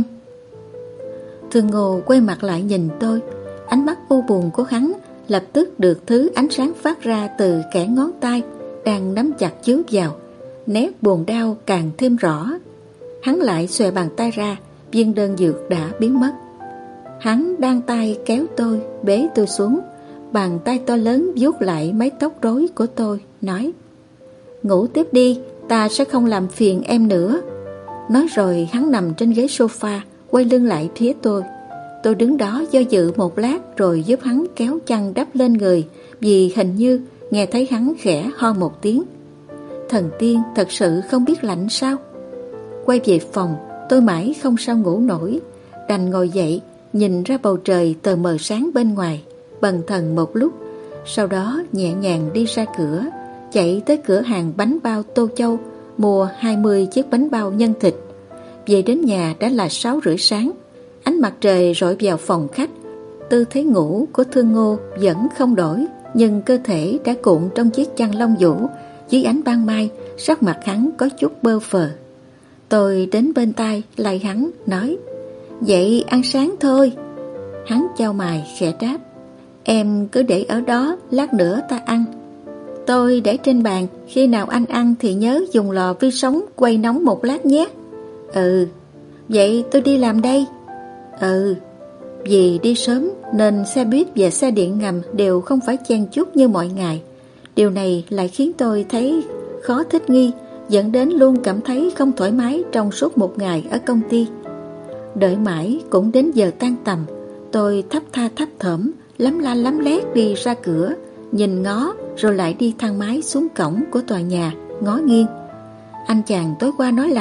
Speaker 1: Thương Ngô quay mặt lại nhìn tôi. Ánh mắt u buồn của hắn lập tức được thứ ánh sáng phát ra từ kẽ ngón tay đang nắm chặt chiếu vào. Nét buồn đau càng thêm rõ. Hắn lại xòe bàn tay ra, viên đơn dược đã biến mất. Hắn đang tay kéo tôi, bế tôi xuống. Bàn tay to lớn vuốt lại mái tóc rối của tôi, nói: Ngủ tiếp đi, ta sẽ không làm phiền em nữa. Nói rồi hắn nằm trên ghế sofa, quay lưng lại phía tôi. Tôi đứng đó do dự một lát rồi giúp hắn kéo chăn đắp lên người, vì hình như nghe thấy hắn khẽ ho một tiếng. Thần tiên thật sự không biết lạnh sao? Quay về phòng, tôi mãi không sao ngủ nổi, đành ngồi dậy, nhìn ra bầu trời tờ mờ sáng bên ngoài, bần thần một lúc. Sau đó nhẹ nhàng đi ra cửa, chạy tới cửa hàng bánh bao Tô Châu, mua 20 chiếc bánh bao nhân thịt. Về đến nhà đã là 6:30 sáng. Ánh mặt trời rọi vào phòng khách. Tư thế ngủ của Thương Ngô vẫn không đổi, nhưng cơ thể đã cuộn trong chiếc chăn lông vũ. Dưới ánh ban mai, sắc mặt hắn có chút bơ phờ. Tôi đến bên tai lay hắn, nói: Vậy ăn sáng thôi. Hắn chau mày khẽ đáp: Em cứ để ở đó, lát nữa ta ăn. Tôi để trên bàn, khi nào anh ăn thì nhớ dùng lò vi sóng quay nóng một lát nhé. Ừ. Vậy tôi đi làm đây. Ừ. Vì đi sớm nên xe buýt và xe điện ngầm đều không phải chen chúc như mọi ngày. Điều này lại khiến tôi thấy khó thích nghi, dẫn đến luôn cảm thấy không thoải mái trong suốt một ngày ở công ty. Đợi mãi cũng đến giờ tan tầm. Tôi thấp tha thấp thởm, lắm la lắm lét đi ra cửa, nhìn ngó rồi lại đi thang máy xuống cổng của tòa nhà, ngó nghiêng. Anh chàng tối qua nói là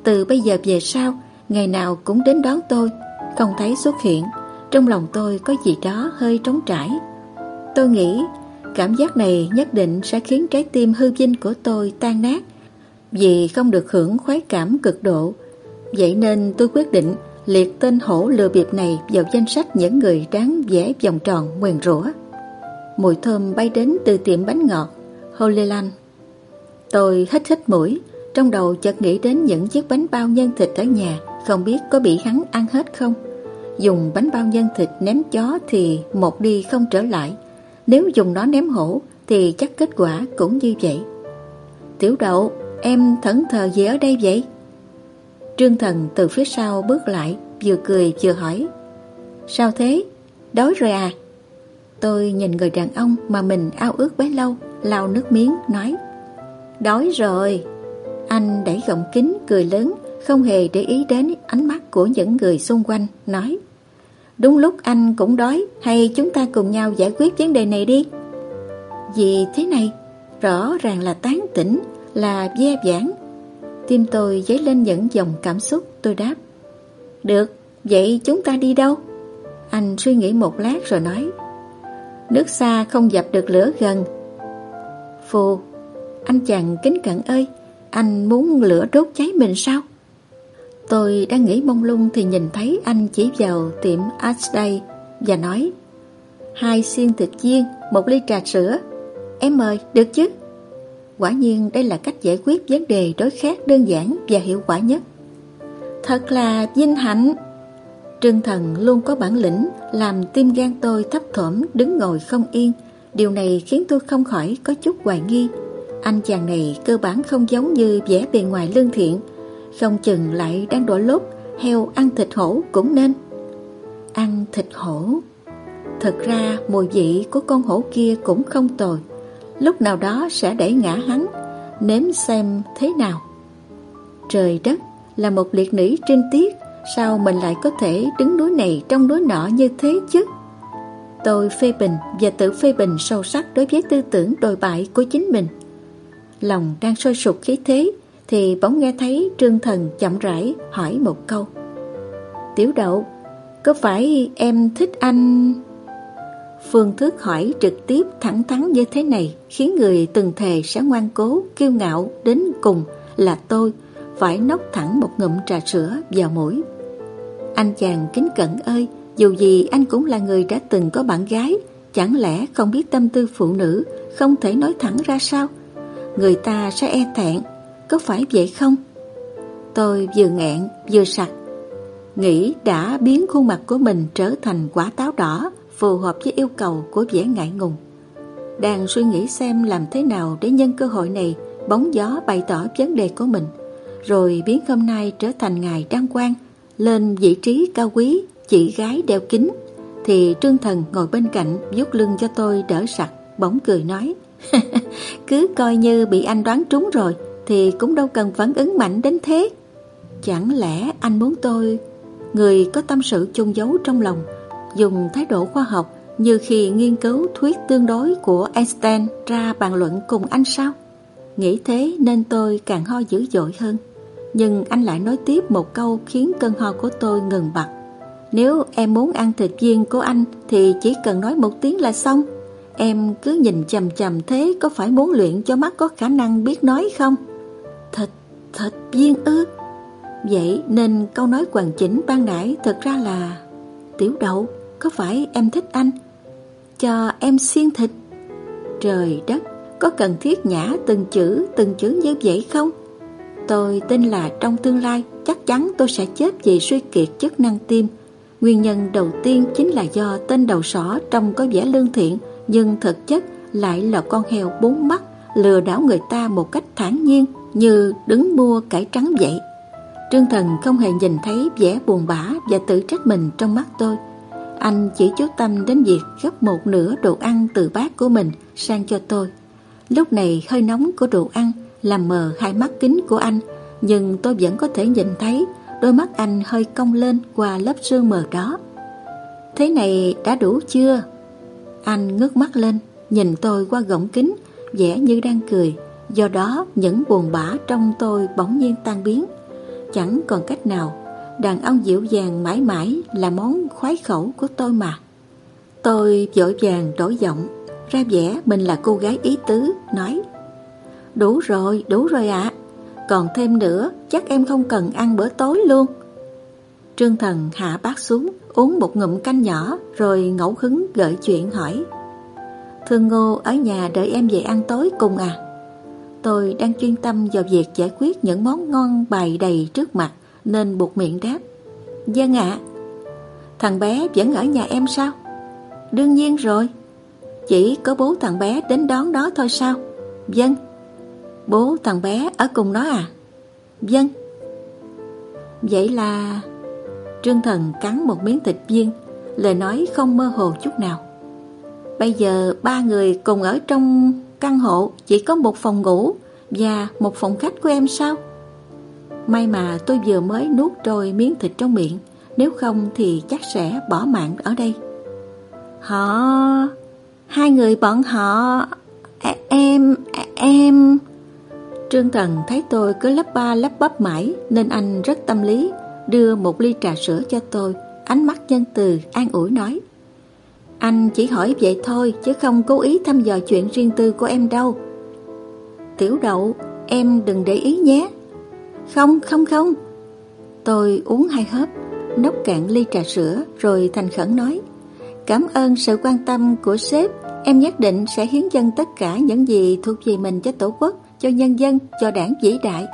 Speaker 1: từ bây giờ về sau, ngày nào cũng đến đón tôi, không thấy xuất hiện. Trong lòng tôi có gì đó hơi trống trải. Tôi nghĩ cảm giác này nhất định sẽ khiến trái tim hư vinh của tôi tan nát, vì không được hưởng khoái cảm cực độ. Vậy nên tôi quyết định liệt tên hổ lừa bịp này vào danh sách những người đáng vẽ vòng tròn nguyền rủa. Mùi thơm bay đến từ tiệm bánh ngọt Holy Land. Tôi hít mũi, trong đầu chợt nghĩ đến những chiếc bánh bao nhân thịt ở nhà, không biết có bị hắn ăn hết không. Dùng bánh bao nhân thịt ném chó thì một đi không trở lại, nếu dùng nó ném hổ thì chắc kết quả cũng như vậy. Tiểu Đậu, em thẫn thờ gì ở đây vậy? Trương Thần từ phía sau bước lại, vừa cười vừa hỏi. Sao thế? Đói rồi à? Tôi nhìn người đàn ông mà mình ao ước bấy lâu, lau nước miếng, nói. Đói rồi. Anh đẩy gọng kính cười lớn, không hề để ý đến ánh mắt của những người xung quanh, nói. Đúng lúc anh cũng đói, hay chúng ta cùng nhau giải quyết vấn đề này đi. Gì thế này? Rõ ràng là tán tỉnh, là ve vãn. Tim tôi dấy lên những dòng cảm xúc, tôi đáp. Được, vậy chúng ta đi đâu? Anh suy nghĩ một lát rồi nói. Nước xa không dập được lửa gần. Phù, anh chàng kính cận ơi, anh muốn lửa đốt cháy mình sao? Tôi đang nghĩ mông lung thì nhìn thấy anh chỉ vào tiệm Ashley và nói. 2 xiên thịt chiên, 1 ly trà sữa. Em mời, được chứ? Quả nhiên đây là cách giải quyết vấn đề đối khác đơn giản và hiệu quả nhất. Thật là vinh hạnh. Trương Thần luôn có bản lĩnh làm tim gan tôi thấp thỏm đứng ngồi không yên. Điều này khiến tôi không khỏi có chút hoài nghi. Anh chàng này cơ bản không giống như vẻ bề ngoài lương thiện, không chừng lại đang đổ lốt heo ăn thịt hổ cũng nên. Ăn thịt hổ. Thật ra mùi vị của con hổ kia cũng không tồi. Lúc nào đó sẽ đẩy ngã hắn, nếm xem thế nào. Trời đất, là một liệt nữ trinh tiết, sao mình lại có thể đứng núi này trong núi nọ như thế chứ? Tôi phê bình và tự phê bình sâu sắc đối với tư tưởng đồi bại của chính mình. Lòng đang sôi sục khí thế thì bỗng nghe thấy Trương Thần chậm rãi hỏi một câu. Tiểu Đậu, có phải em thích anh? Phương thức hỏi trực tiếp thẳng thắn như thế này khiến người từng thề sẽ ngoan cố, kiêu ngạo đến cùng là tôi phải nốc thẳng một ngụm trà sữa vào mũi. Anh chàng kính cận ơi, dù gì anh cũng là người đã từng có bạn gái, chẳng lẽ không biết tâm tư phụ nữ không thể nói thẳng ra sao? Người ta sẽ e thẹn, có phải vậy không? Tôi vừa nghẹn vừa sặc, nghĩ đã biến khuôn mặt của mình trở thành quả táo đỏ, phù hợp với yêu cầu của vẻ ngại ngùng. Đang suy nghĩ xem làm thế nào để nhân cơ hội này bóng gió bày tỏ vấn đề của mình, rồi biến hôm nay trở thành ngày đăng quang, lên vị trí cao quý, chị gái đeo kính, thì Trương Thần ngồi bên cạnh vuốt lưng cho tôi đỡ sặc, bỗng cười nói. Cứ coi như bị anh đoán trúng rồi thì cũng đâu cần phản ứng mạnh đến thế. Chẳng lẽ anh muốn tôi, người có tâm sự chôn giấu trong lòng, dùng thái độ khoa học như khi nghiên cứu thuyết tương đối của Einstein ra bàn luận cùng anh sao? Nghĩ thế nên tôi càng ho dữ dội hơn. Nhưng anh lại nói tiếp một câu khiến cơn ho của tôi ngừng bặt. Nếu em muốn ăn thịt viên của anh thì chỉ cần nói một tiếng là xong. Em cứ nhìn chằm chằm thế, có phải muốn luyện cho mắt có khả năng biết nói không? Thịt viên ư? Vậy nên câu nói hoàn chỉnh ban nãy thật ra là: Tiểu Đậu, có phải em thích anh? Cho em xiên thịt. Trời đất, có cần thiết nhả từng chữ như vậy không? Tôi tin là trong tương lai chắc chắn tôi sẽ chết vì suy kiệt chức năng tim. Nguyên nhân đầu tiên chính là do tên đầu sỏ trông có vẻ lương thiện, nhưng thực chất lại là con heo 4 mắt, lừa đảo người ta một cách thản nhiên như đứng mua cải trắng vậy. Trương Thần không hề nhìn thấy vẻ buồn bã và tự trách mình trong mắt tôi. Anh chỉ chú tâm đến việc gấp một nửa đồ ăn từ bát của mình sang cho tôi. Lúc này hơi nóng của đồ ăn làm mờ hai mắt kính của anh, nhưng tôi vẫn có thể nhìn thấy đôi mắt anh hơi cong lên qua lớp sương mờ đó. Thế này đã đủ chưa? Anh ngước mắt lên, nhìn tôi qua gọng kính, vẻ như đang cười. Do đó những buồn bã trong tôi bỗng nhiên tan biến. chẳng còn cách nào. Đàn ông dịu dàng mãi mãi là món khoái khẩu của tôi mà. Tôi vội vàng đổi giọng, ra vẻ mình là cô gái ý tứ, nói: đủ rồi ạ. Còn thêm nữa, chắc em không cần ăn bữa tối luôn. Trương Thần hạ bát xuống, uống một ngụm canh nhỏ, rồi ngẫu hứng gợi chuyện hỏi: Thương Ngô ở nhà đợi em về ăn tối cùng à? Tôi đang chuyên tâm vào việc giải quyết những món ngon bày đầy trước mặt, nên buột miệng đáp: Vâng ạ. Thằng bé vẫn ở nhà em sao? Đương nhiên rồi. Chỉ có bố thằng bé đến đón đó thôi sao? Vâng. Bố thằng bé ở cùng nó à? Vâng. Vậy là... Trương Thần cắn một miếng thịt viên, lời nói không mơ hồ chút nào. Bây giờ 3 người cùng ở trong căn hộ, chỉ có một phòng ngủ và một phòng khách của em sao? May mà tôi vừa mới nuốt trôi miếng thịt trong miệng, nếu không thì chắc sẽ bỏ mạng ở đây. Hai người bọn họ... Em... Trương Thần thấy tôi cứ lắp ba lắp bắp mãi, nên anh rất tâm lý, đưa một ly trà sữa cho tôi, ánh mắt nhân từ an ủi nói: Anh chỉ hỏi vậy thôi, chứ không cố ý thăm dò chuyện riêng tư của em đâu. Tiểu Đậu, em đừng để ý nhé. Không. Tôi uống 2 hớp, nốc cạn ly trà sữa, rồi thành khẩn nói: Cảm ơn sự quan tâm của sếp, em nhất định sẽ hiến dâng tất cả những gì thuộc về mình cho Tổ quốc, cho nhân dân, cho đảng vĩ đại.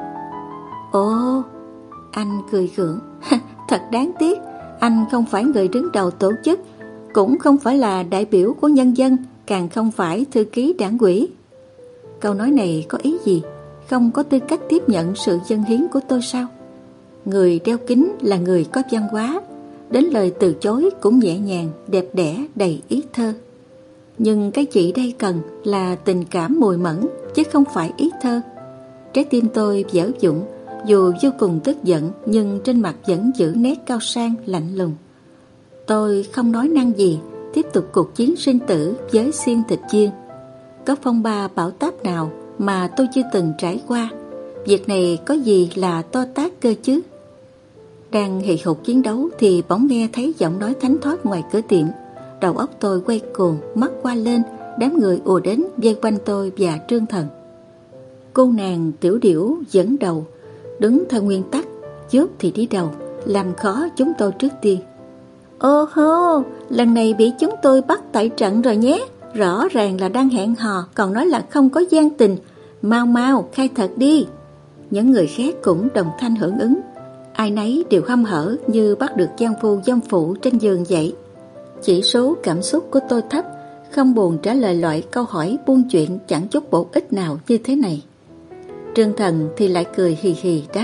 Speaker 1: Ồ, anh cười gượng. Thật đáng tiếc, anh không phải người đứng đầu tổ chức, cũng không phải là đại biểu của nhân dân, càng không phải thư ký đảng ủy. Câu nói này có ý gì? Không có tư cách tiếp nhận sự dâng hiến của tôi sao? Người đeo kính là người có văn hóa, đến lời từ chối cũng nhẹ nhàng, đẹp đẽ, đầy ý thơ. Nhưng cái chị đây cần là tình cảm mùi mẫn, chứ không phải ý thơ. Trái tim tôi vỡ vụn, dù vô cùng tức giận, nhưng trên mặt vẫn giữ nét cao sang, lạnh lùng. Tôi không nói năng gì, tiếp tục cuộc chiến sinh tử với xiên thịt chiên. Có phong ba bão táp nào mà tôi chưa từng trải qua? Việc này có gì là to tát cơ chứ? Đang hì hục chiến đấu thì bỗng nghe thấy giọng nói thánh thót ngoài cửa tiệm. Đầu óc tôi quay cuồng, mắt qua lên, đám người ùa đến vây quanh tôi và Trương Thần. Cô nàng Tiểu Điểu dẫn đầu, đứng theo nguyên tắc, dốt thì đi đầu, làm khó chúng tôi trước tiên. Ô hô, lần này bị chúng tôi bắt tại trận rồi nhé. Rõ ràng là đang hẹn hò, còn nói là không có gian tình. Mau khai thật đi. Những người khác cũng đồng thanh hưởng ứng. Ai nấy đều hăm hở như bắt được gian phu dâm phụ trên giường vậy. Chỉ số cảm xúc của tôi thấp, không buồn trả lời loại câu hỏi buôn chuyện chẳng chút bổ ích nào như thế này. Trương Thần thì lại cười hì hì đáp: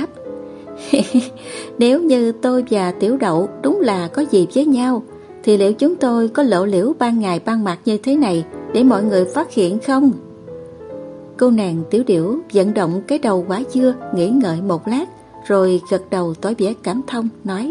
Speaker 1: Nếu như tôi và Tiểu Đậu đúng là có gì với nhau, thì liệu chúng tôi có lộ liễu ban ngày ban mặt như thế này để mọi người phát hiện không? Cô nàng Tiểu Điểu vận động cái đầu quả dưa, nghĩ ngợi một lát, rồi gật đầu tỏ vẻ cảm thông, nói: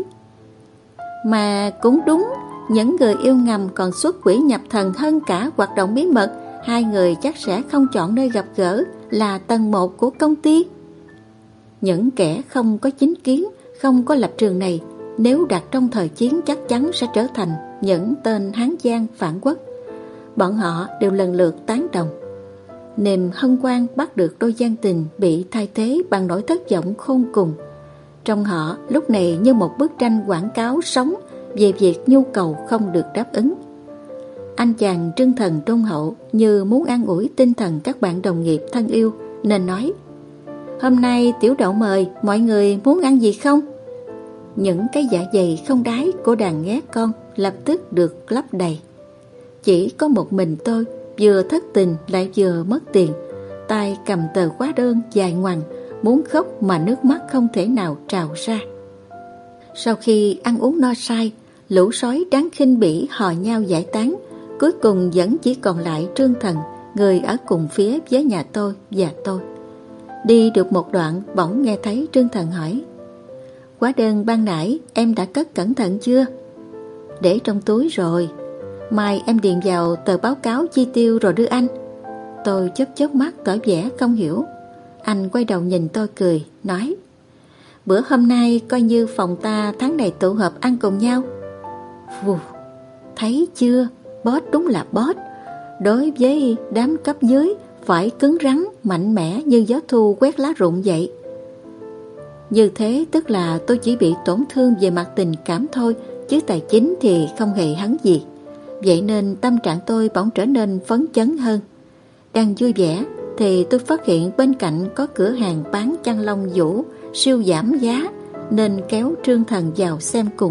Speaker 1: Mà cũng đúng, những người yêu ngầm còn xuất quỷ nhập thần hơn cả hoạt động bí mật. Hai người chắc sẽ không chọn nơi gặp gỡ là tầng 1 của công ty. Những kẻ không có chính kiến, không có lập trường này, nếu đặt trong thời chiến chắc chắn sẽ trở thành những tên Hán Giang phản quốc. Bọn họ đều lần lượt tán đồng. Niềm hân hoan bắt được đôi gian tình bị thay thế bằng nỗi thất vọng khôn cùng. Trong họ lúc này như một bức tranh quảng cáo sống về việc nhu cầu không được đáp ứng. Anh chàng Trương Thần trung hậu như muốn an ủi tinh thần các bạn đồng nghiệp thân yêu, nên nói: Hôm nay Tiểu Đậu mời, mọi người muốn ăn gì không? Những cái dạ dày không đáy của đàn nghé con lập tức được lấp đầy. Chỉ có một mình tôi, vừa thất tình lại vừa mất tiền, tay cầm tờ hóa đơn dài ngoằng, muốn khóc mà nước mắt không thể nào trào ra. Sau khi ăn uống no say, lũ sói đáng khinh bỉ hò nhau giải tán. Cuối cùng vẫn chỉ còn lại Trương Thần, người ở cùng phía với nhà tôi và tôi. Đi được một đoạn bỗng nghe thấy Trương Thần hỏi: Hóa đơn ban nãy em đã cất cẩn thận chưa? Để trong túi rồi. Mai em điền vào tờ báo cáo chi tiêu rồi đưa anh. Tôi chớp chớp mắt tỏ vẻ không hiểu. Anh quay đầu nhìn tôi cười, nói: Bữa hôm nay coi như phòng ta tháng này tụ họp ăn cùng nhau. Vù, thấy chưa, boss đúng là boss. Đối với đám cấp dưới phải cứng rắn, mạnh mẽ như gió thu quét lá rụng vậy. Như thế tức là tôi chỉ bị tổn thương về mặt tình cảm thôi, chứ tài chính thì không hề hấn gì. Vậy nên tâm trạng tôi bỗng trở nên phấn chấn hơn. Đang vui vẻ thì tôi phát hiện bên cạnh có cửa hàng bán chăn lông vũ siêu giảm giá, nên kéo Trương Thần vào xem cùng.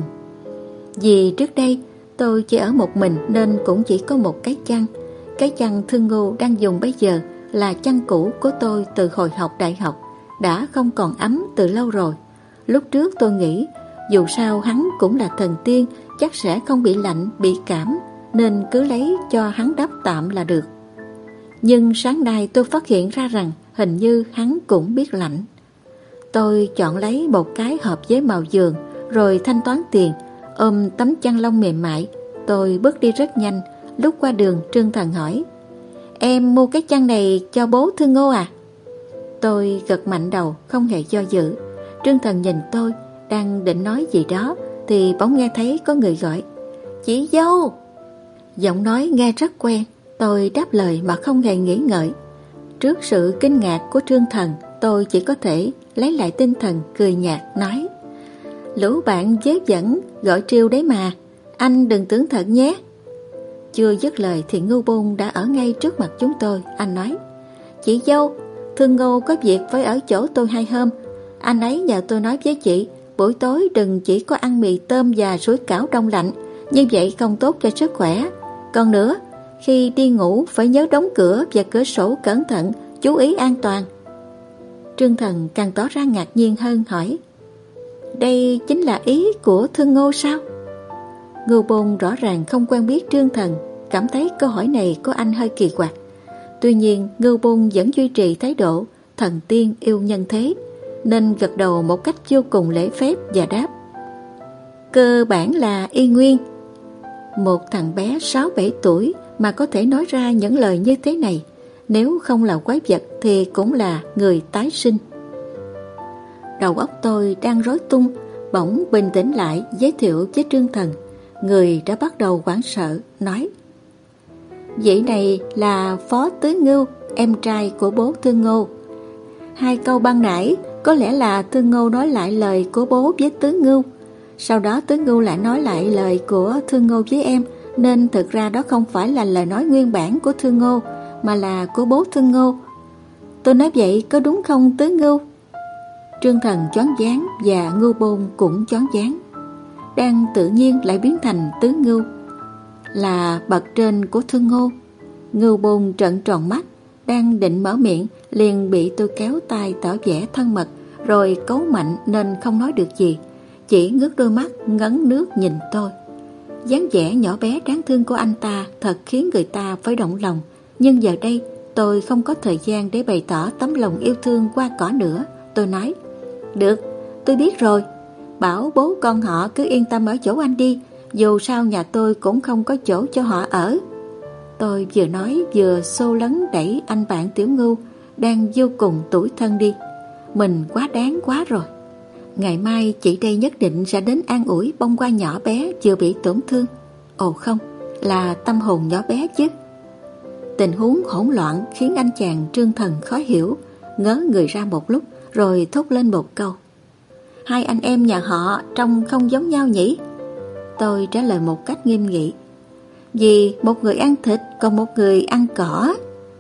Speaker 1: Vì trước đây tôi chỉ ở một mình nên cũng chỉ có một cái chăn. Cái chăn Thương Ngô đang dùng bây giờ là chăn cũ của tôi từ hồi học đại học, đã không còn ấm từ lâu rồi. Lúc trước tôi nghĩ dù sao hắn cũng là thần tiên, chắc sẽ không bị lạnh, bị cảm, nên cứ lấy cho hắn đắp tạm là được. Nhưng sáng nay tôi phát hiện ra rằng hình như hắn cũng biết lạnh. Tôi chọn lấy một cái hộp giấy màu giường rồi thanh toán tiền, ôm tấm chăn lông mềm mại. Tôi bước đi rất nhanh. Lúc qua đường, Trương Thần hỏi: "Em mua cái chăn này cho bố Thương Ngô à?" Tôi gật mạnh đầu, không hề do dự. Trương Thần nhìn tôi, đang định nói gì đó thì bỗng nghe thấy có người gọi: "Chị dâu!" Giọng nói nghe rất quen. Tôi đáp lời mà không hề nghĩ ngợi. Trước sự kinh ngạc của Trương Thần, tôi chỉ có thể lấy lại tinh thần, cười nhạt nói: "Lũ bạn dế dẫn gọi trêu đấy mà, anh đừng tưởng thật nhé." Chưa dứt lời thì Ngưu Bôn đã ở ngay trước mặt chúng tôi. Anh nói: "Chị dâu, Thương Ngô có việc phải ở chỗ tôi 2 hôm. Anh ấy nhờ tôi nói với chị, buổi tối đừng chỉ có ăn mì tôm và sủi cảo đông lạnh, như vậy không tốt cho sức khỏe. Còn nữa, khi đi ngủ phải nhớ đóng cửa và cửa sổ cẩn thận, chú ý an toàn." Trương Thần càng tỏ ra ngạc nhiên hơn, hỏi: "Đây chính là ý của Thương Ngô sao?" Ngưu Bôn rõ ràng không quen biết Trương Thần, cảm thấy câu hỏi này của anh hơi kỳ quặc. Tuy nhiên Ngưu Bôn vẫn duy trì thái độ thần tiên yêu nhân thế, nên gật đầu một cách vô cùng lễ phép và đáp: "Cơ bản là y nguyên." Một thằng bé 6-7 tuổi mà có thể nói ra những lời như thế này, nếu không là quái vật thì cũng là người tái sinh. Đầu óc tôi đang rối tung, bỗng bình tĩnh lại, giới thiệu với Trương Thần. Người đã bắt đầu hoảng sợ, nói: "Vị này là Phó Tứ Ngưu, em trai của bố Thương Ngô." 2 câu ban nãy có lẽ là Thương Ngô nói lại lời của bố với Tứ Ngưu. Sau đó Tứ Ngưu lại nói lại lời của Thương Ngô với em, nên thực ra đó không phải là lời nói nguyên bản của Thương Ngô, mà là của bố Thương Ngô. Tôi nói vậy có đúng không Tứ Ngưu? Trương Thần choáng váng và Ngưu Bôn cũng choáng váng. Đang tự nhiên lại biến thành Tứ Ngưu, là bậc trên của Thương Ngô. Ngưu Bôn trợn tròn mắt, đang định mở miệng liền bị tôi kéo tay tỏ vẻ thân mật, rồi cấu mạnh nên không nói được gì, chỉ ngước đôi mắt ngấn nước nhìn tôi. Dáng vẻ nhỏ bé đáng thương của anh ta thật khiến người ta phải động lòng. Nhưng giờ đây tôi không có thời gian để bày tỏ tấm lòng yêu thương qua cỏ nữa. Tôi nói: "Được, tôi biết rồi. Bảo bố con họ cứ yên tâm ở chỗ anh đi, dù sao nhà tôi cũng không có chỗ cho họ ở." Tôi vừa nói vừa xô lấn đẩy anh bạn Tiểu Ngưu đang vô cùng tủi thân đi. Mình quá đáng quá rồi. Ngày mai chị đây nhất định sẽ đến an ủi bông hoa nhỏ bé vừa bị tổn thương. Ồ không, là tâm hồn nhỏ bé chứ. Tình huống hỗn loạn khiến anh chàng Trương Thần khó hiểu, ngớ người ra một lúc rồi thốt lên một câu: "Hai anh em nhà họ trông không giống nhau nhỉ?" Tôi trả lời một cách nghiêm nghị: "Vì một người ăn thịt còn một người ăn cỏ."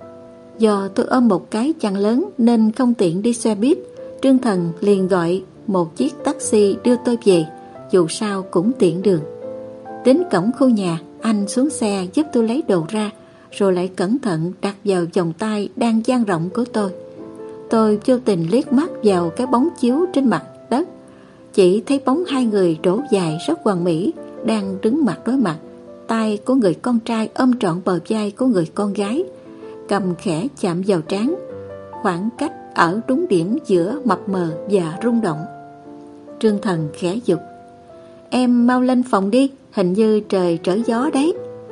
Speaker 1: Do tôi ôm một cái chăn lớn nên không tiện đi xe buýt, Trương Thần liền gọi một chiếc taxi đưa tôi về, dù sao cũng tiện đường. Đến cổng khu nhà, anh xuống xe giúp tôi lấy đồ ra, rồi lại cẩn thận đặt vào vòng tay đang dang rộng của tôi. Tôi vô tình liếc mắt vào cái bóng chiếu trên mặt đất, chỉ thấy bóng 2 người đổ dài rất hoàn mỹ đang đứng mặt đối mặt. Tay của người con trai ôm trọn bờ vai của người con gái, cầm khẽ chạm vào trán, khoảng cách ở đúng điểm giữa mập mờ và rung động. Trương Thần khẽ giục: "Em mau lên phòng đi, hình như trời trở gió đấy."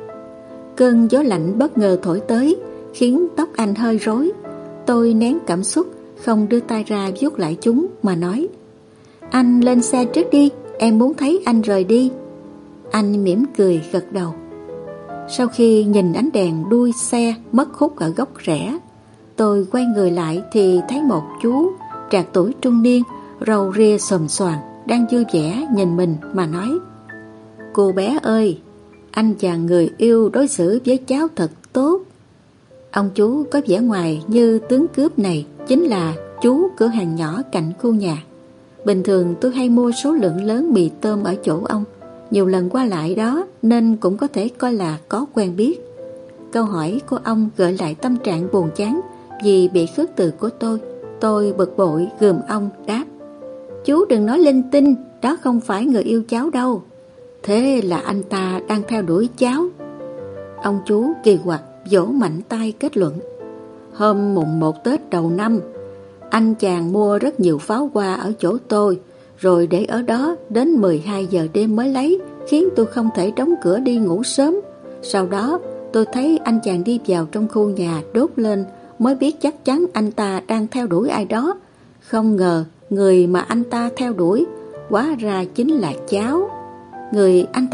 Speaker 1: Cơn gió lạnh bất ngờ thổi tới, khiến tóc anh hơi rối. Tôi nén cảm xúc, không đưa tay ra vuốt lại chúng mà nói: Anh lên xe trước đi, em muốn thấy anh rời đi. Anh mỉm cười gật đầu. Sau khi nhìn ánh đèn đuôi xe mất hút ở góc rẽ, tôi quay người lại thì thấy một chú trạc tuổi trung niên, râu ria xồm xoàm, đang vui vẻ nhìn mình mà nói: Cô bé ơi, anh chàng người yêu đối xử với cháu thật tốt. Ông chú có vẻ ngoài như tướng cướp này chính là chú cửa hàng nhỏ cạnh khu nhà. Bình thường tôi hay mua số lượng lớn mì tôm ở chỗ ông, nhiều lần qua lại đó nên cũng có thể coi là có quen biết. Câu hỏi của ông gợi lại tâm trạng buồn chán vì bị khước từ của tôi. Tôi bực bội gườm ông đáp: Chú đừng nói linh tinh, đó không phải người yêu cháu đâu. Thế là anh ta đang theo đuổi cháu. Ông chú kỳ quặc vỗ mạnh tay kết luận: Hôm mùng 1 Tết đầu năm, anh chàng mua rất nhiều pháo hoa ở chỗ tôi, rồi để ở đó đến 12 giờ đêm mới lấy, khiến tôi không thể đóng cửa đi ngủ sớm. Sau đó tôi thấy anh chàng đi vào trong khu nhà đốt lên, mới biết chắc chắn anh ta đang theo đuổi ai đó. Không ngờ người mà anh ta theo đuổi hóa ra chính là cháu. Người anh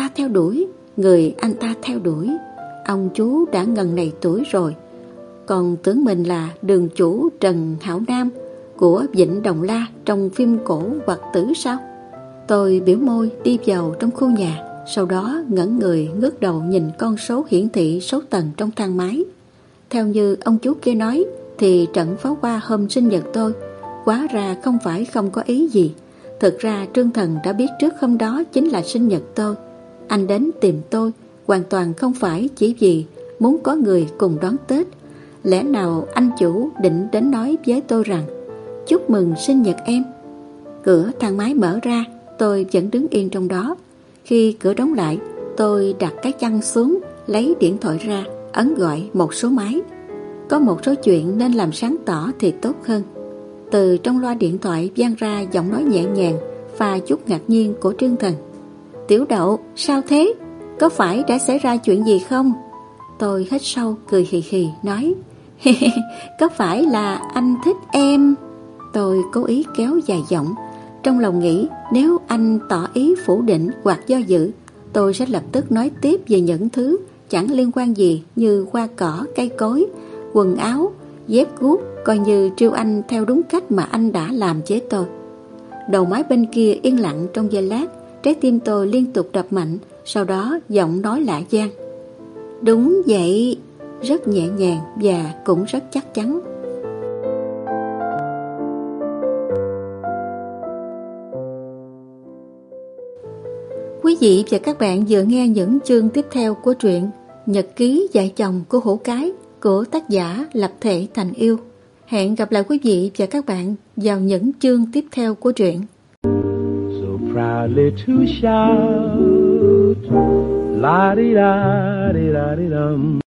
Speaker 1: ta theo đuổi. Ông chú đã ngần này tuổi rồi, còn tưởng mình là đường chủ Trần Hảo Nam của Vịnh Đồng La trong phim cổ Hoạt Tử sao? Tôi biểu môi đi vào trong khu nhà, sau đó ngẩng người ngước đầu nhìn con số hiển thị số tầng trong thang máy. Theo như ông chú kia nói thì trận pháo hoa hôm sinh nhật tôi hóa ra không phải không có ý gì. Thực ra Trương Thần đã biết trước hôm đó chính là sinh nhật tôi. Anh đến tìm tôi hoàn toàn không phải chỉ vì muốn có người cùng đón Tết. Lẽ nào anh chủ định đến nói với tôi rằng chúc mừng sinh nhật em? Cửa thang máy mở ra, tôi vẫn đứng yên trong đó. Khi cửa đóng lại, tôi đặt cái chăn xuống, lấy điện thoại ra, ấn gọi một số máy. Có một số chuyện nên làm sáng tỏ thì tốt hơn. Từ trong loa điện thoại vang ra giọng nói nhẹ nhàng và chút ngạc nhiên của Trương Thần: Tiểu Đậu, sao thế? Có phải đã xảy ra chuyện gì không? Tôi hít sâu cười hì hì nói: Có phải là anh thích em? Tôi cố ý kéo dài giọng, trong lòng nghĩ nếu anh tỏ ý phủ định hoặc do dự, tôi sẽ lập tức nói tiếp về những thứ chẳng liên quan gì như hoa cỏ, cây cối, quần áo, dép guốc, coi như trêu anh theo đúng cách mà anh đã làm với tôi. Đầu máy bên kia yên lặng trong giây lát, trái tim tôi liên tục đập mạnh, sau đó giọng nói lạ vang: Đúng vậy, rất nhẹ nhàng và cũng rất chắc chắn. Quý vị và các bạn vừa nghe những chương tiếp theo của truyện Nhật ký vợ chồng của Hổ Cái của tác giả Lập Thể Thành Yêu. Hẹn gặp lại quý vị và các bạn vào những chương tiếp theo của truyện.
Speaker 2: So proudly to shout, la di da di da di dum.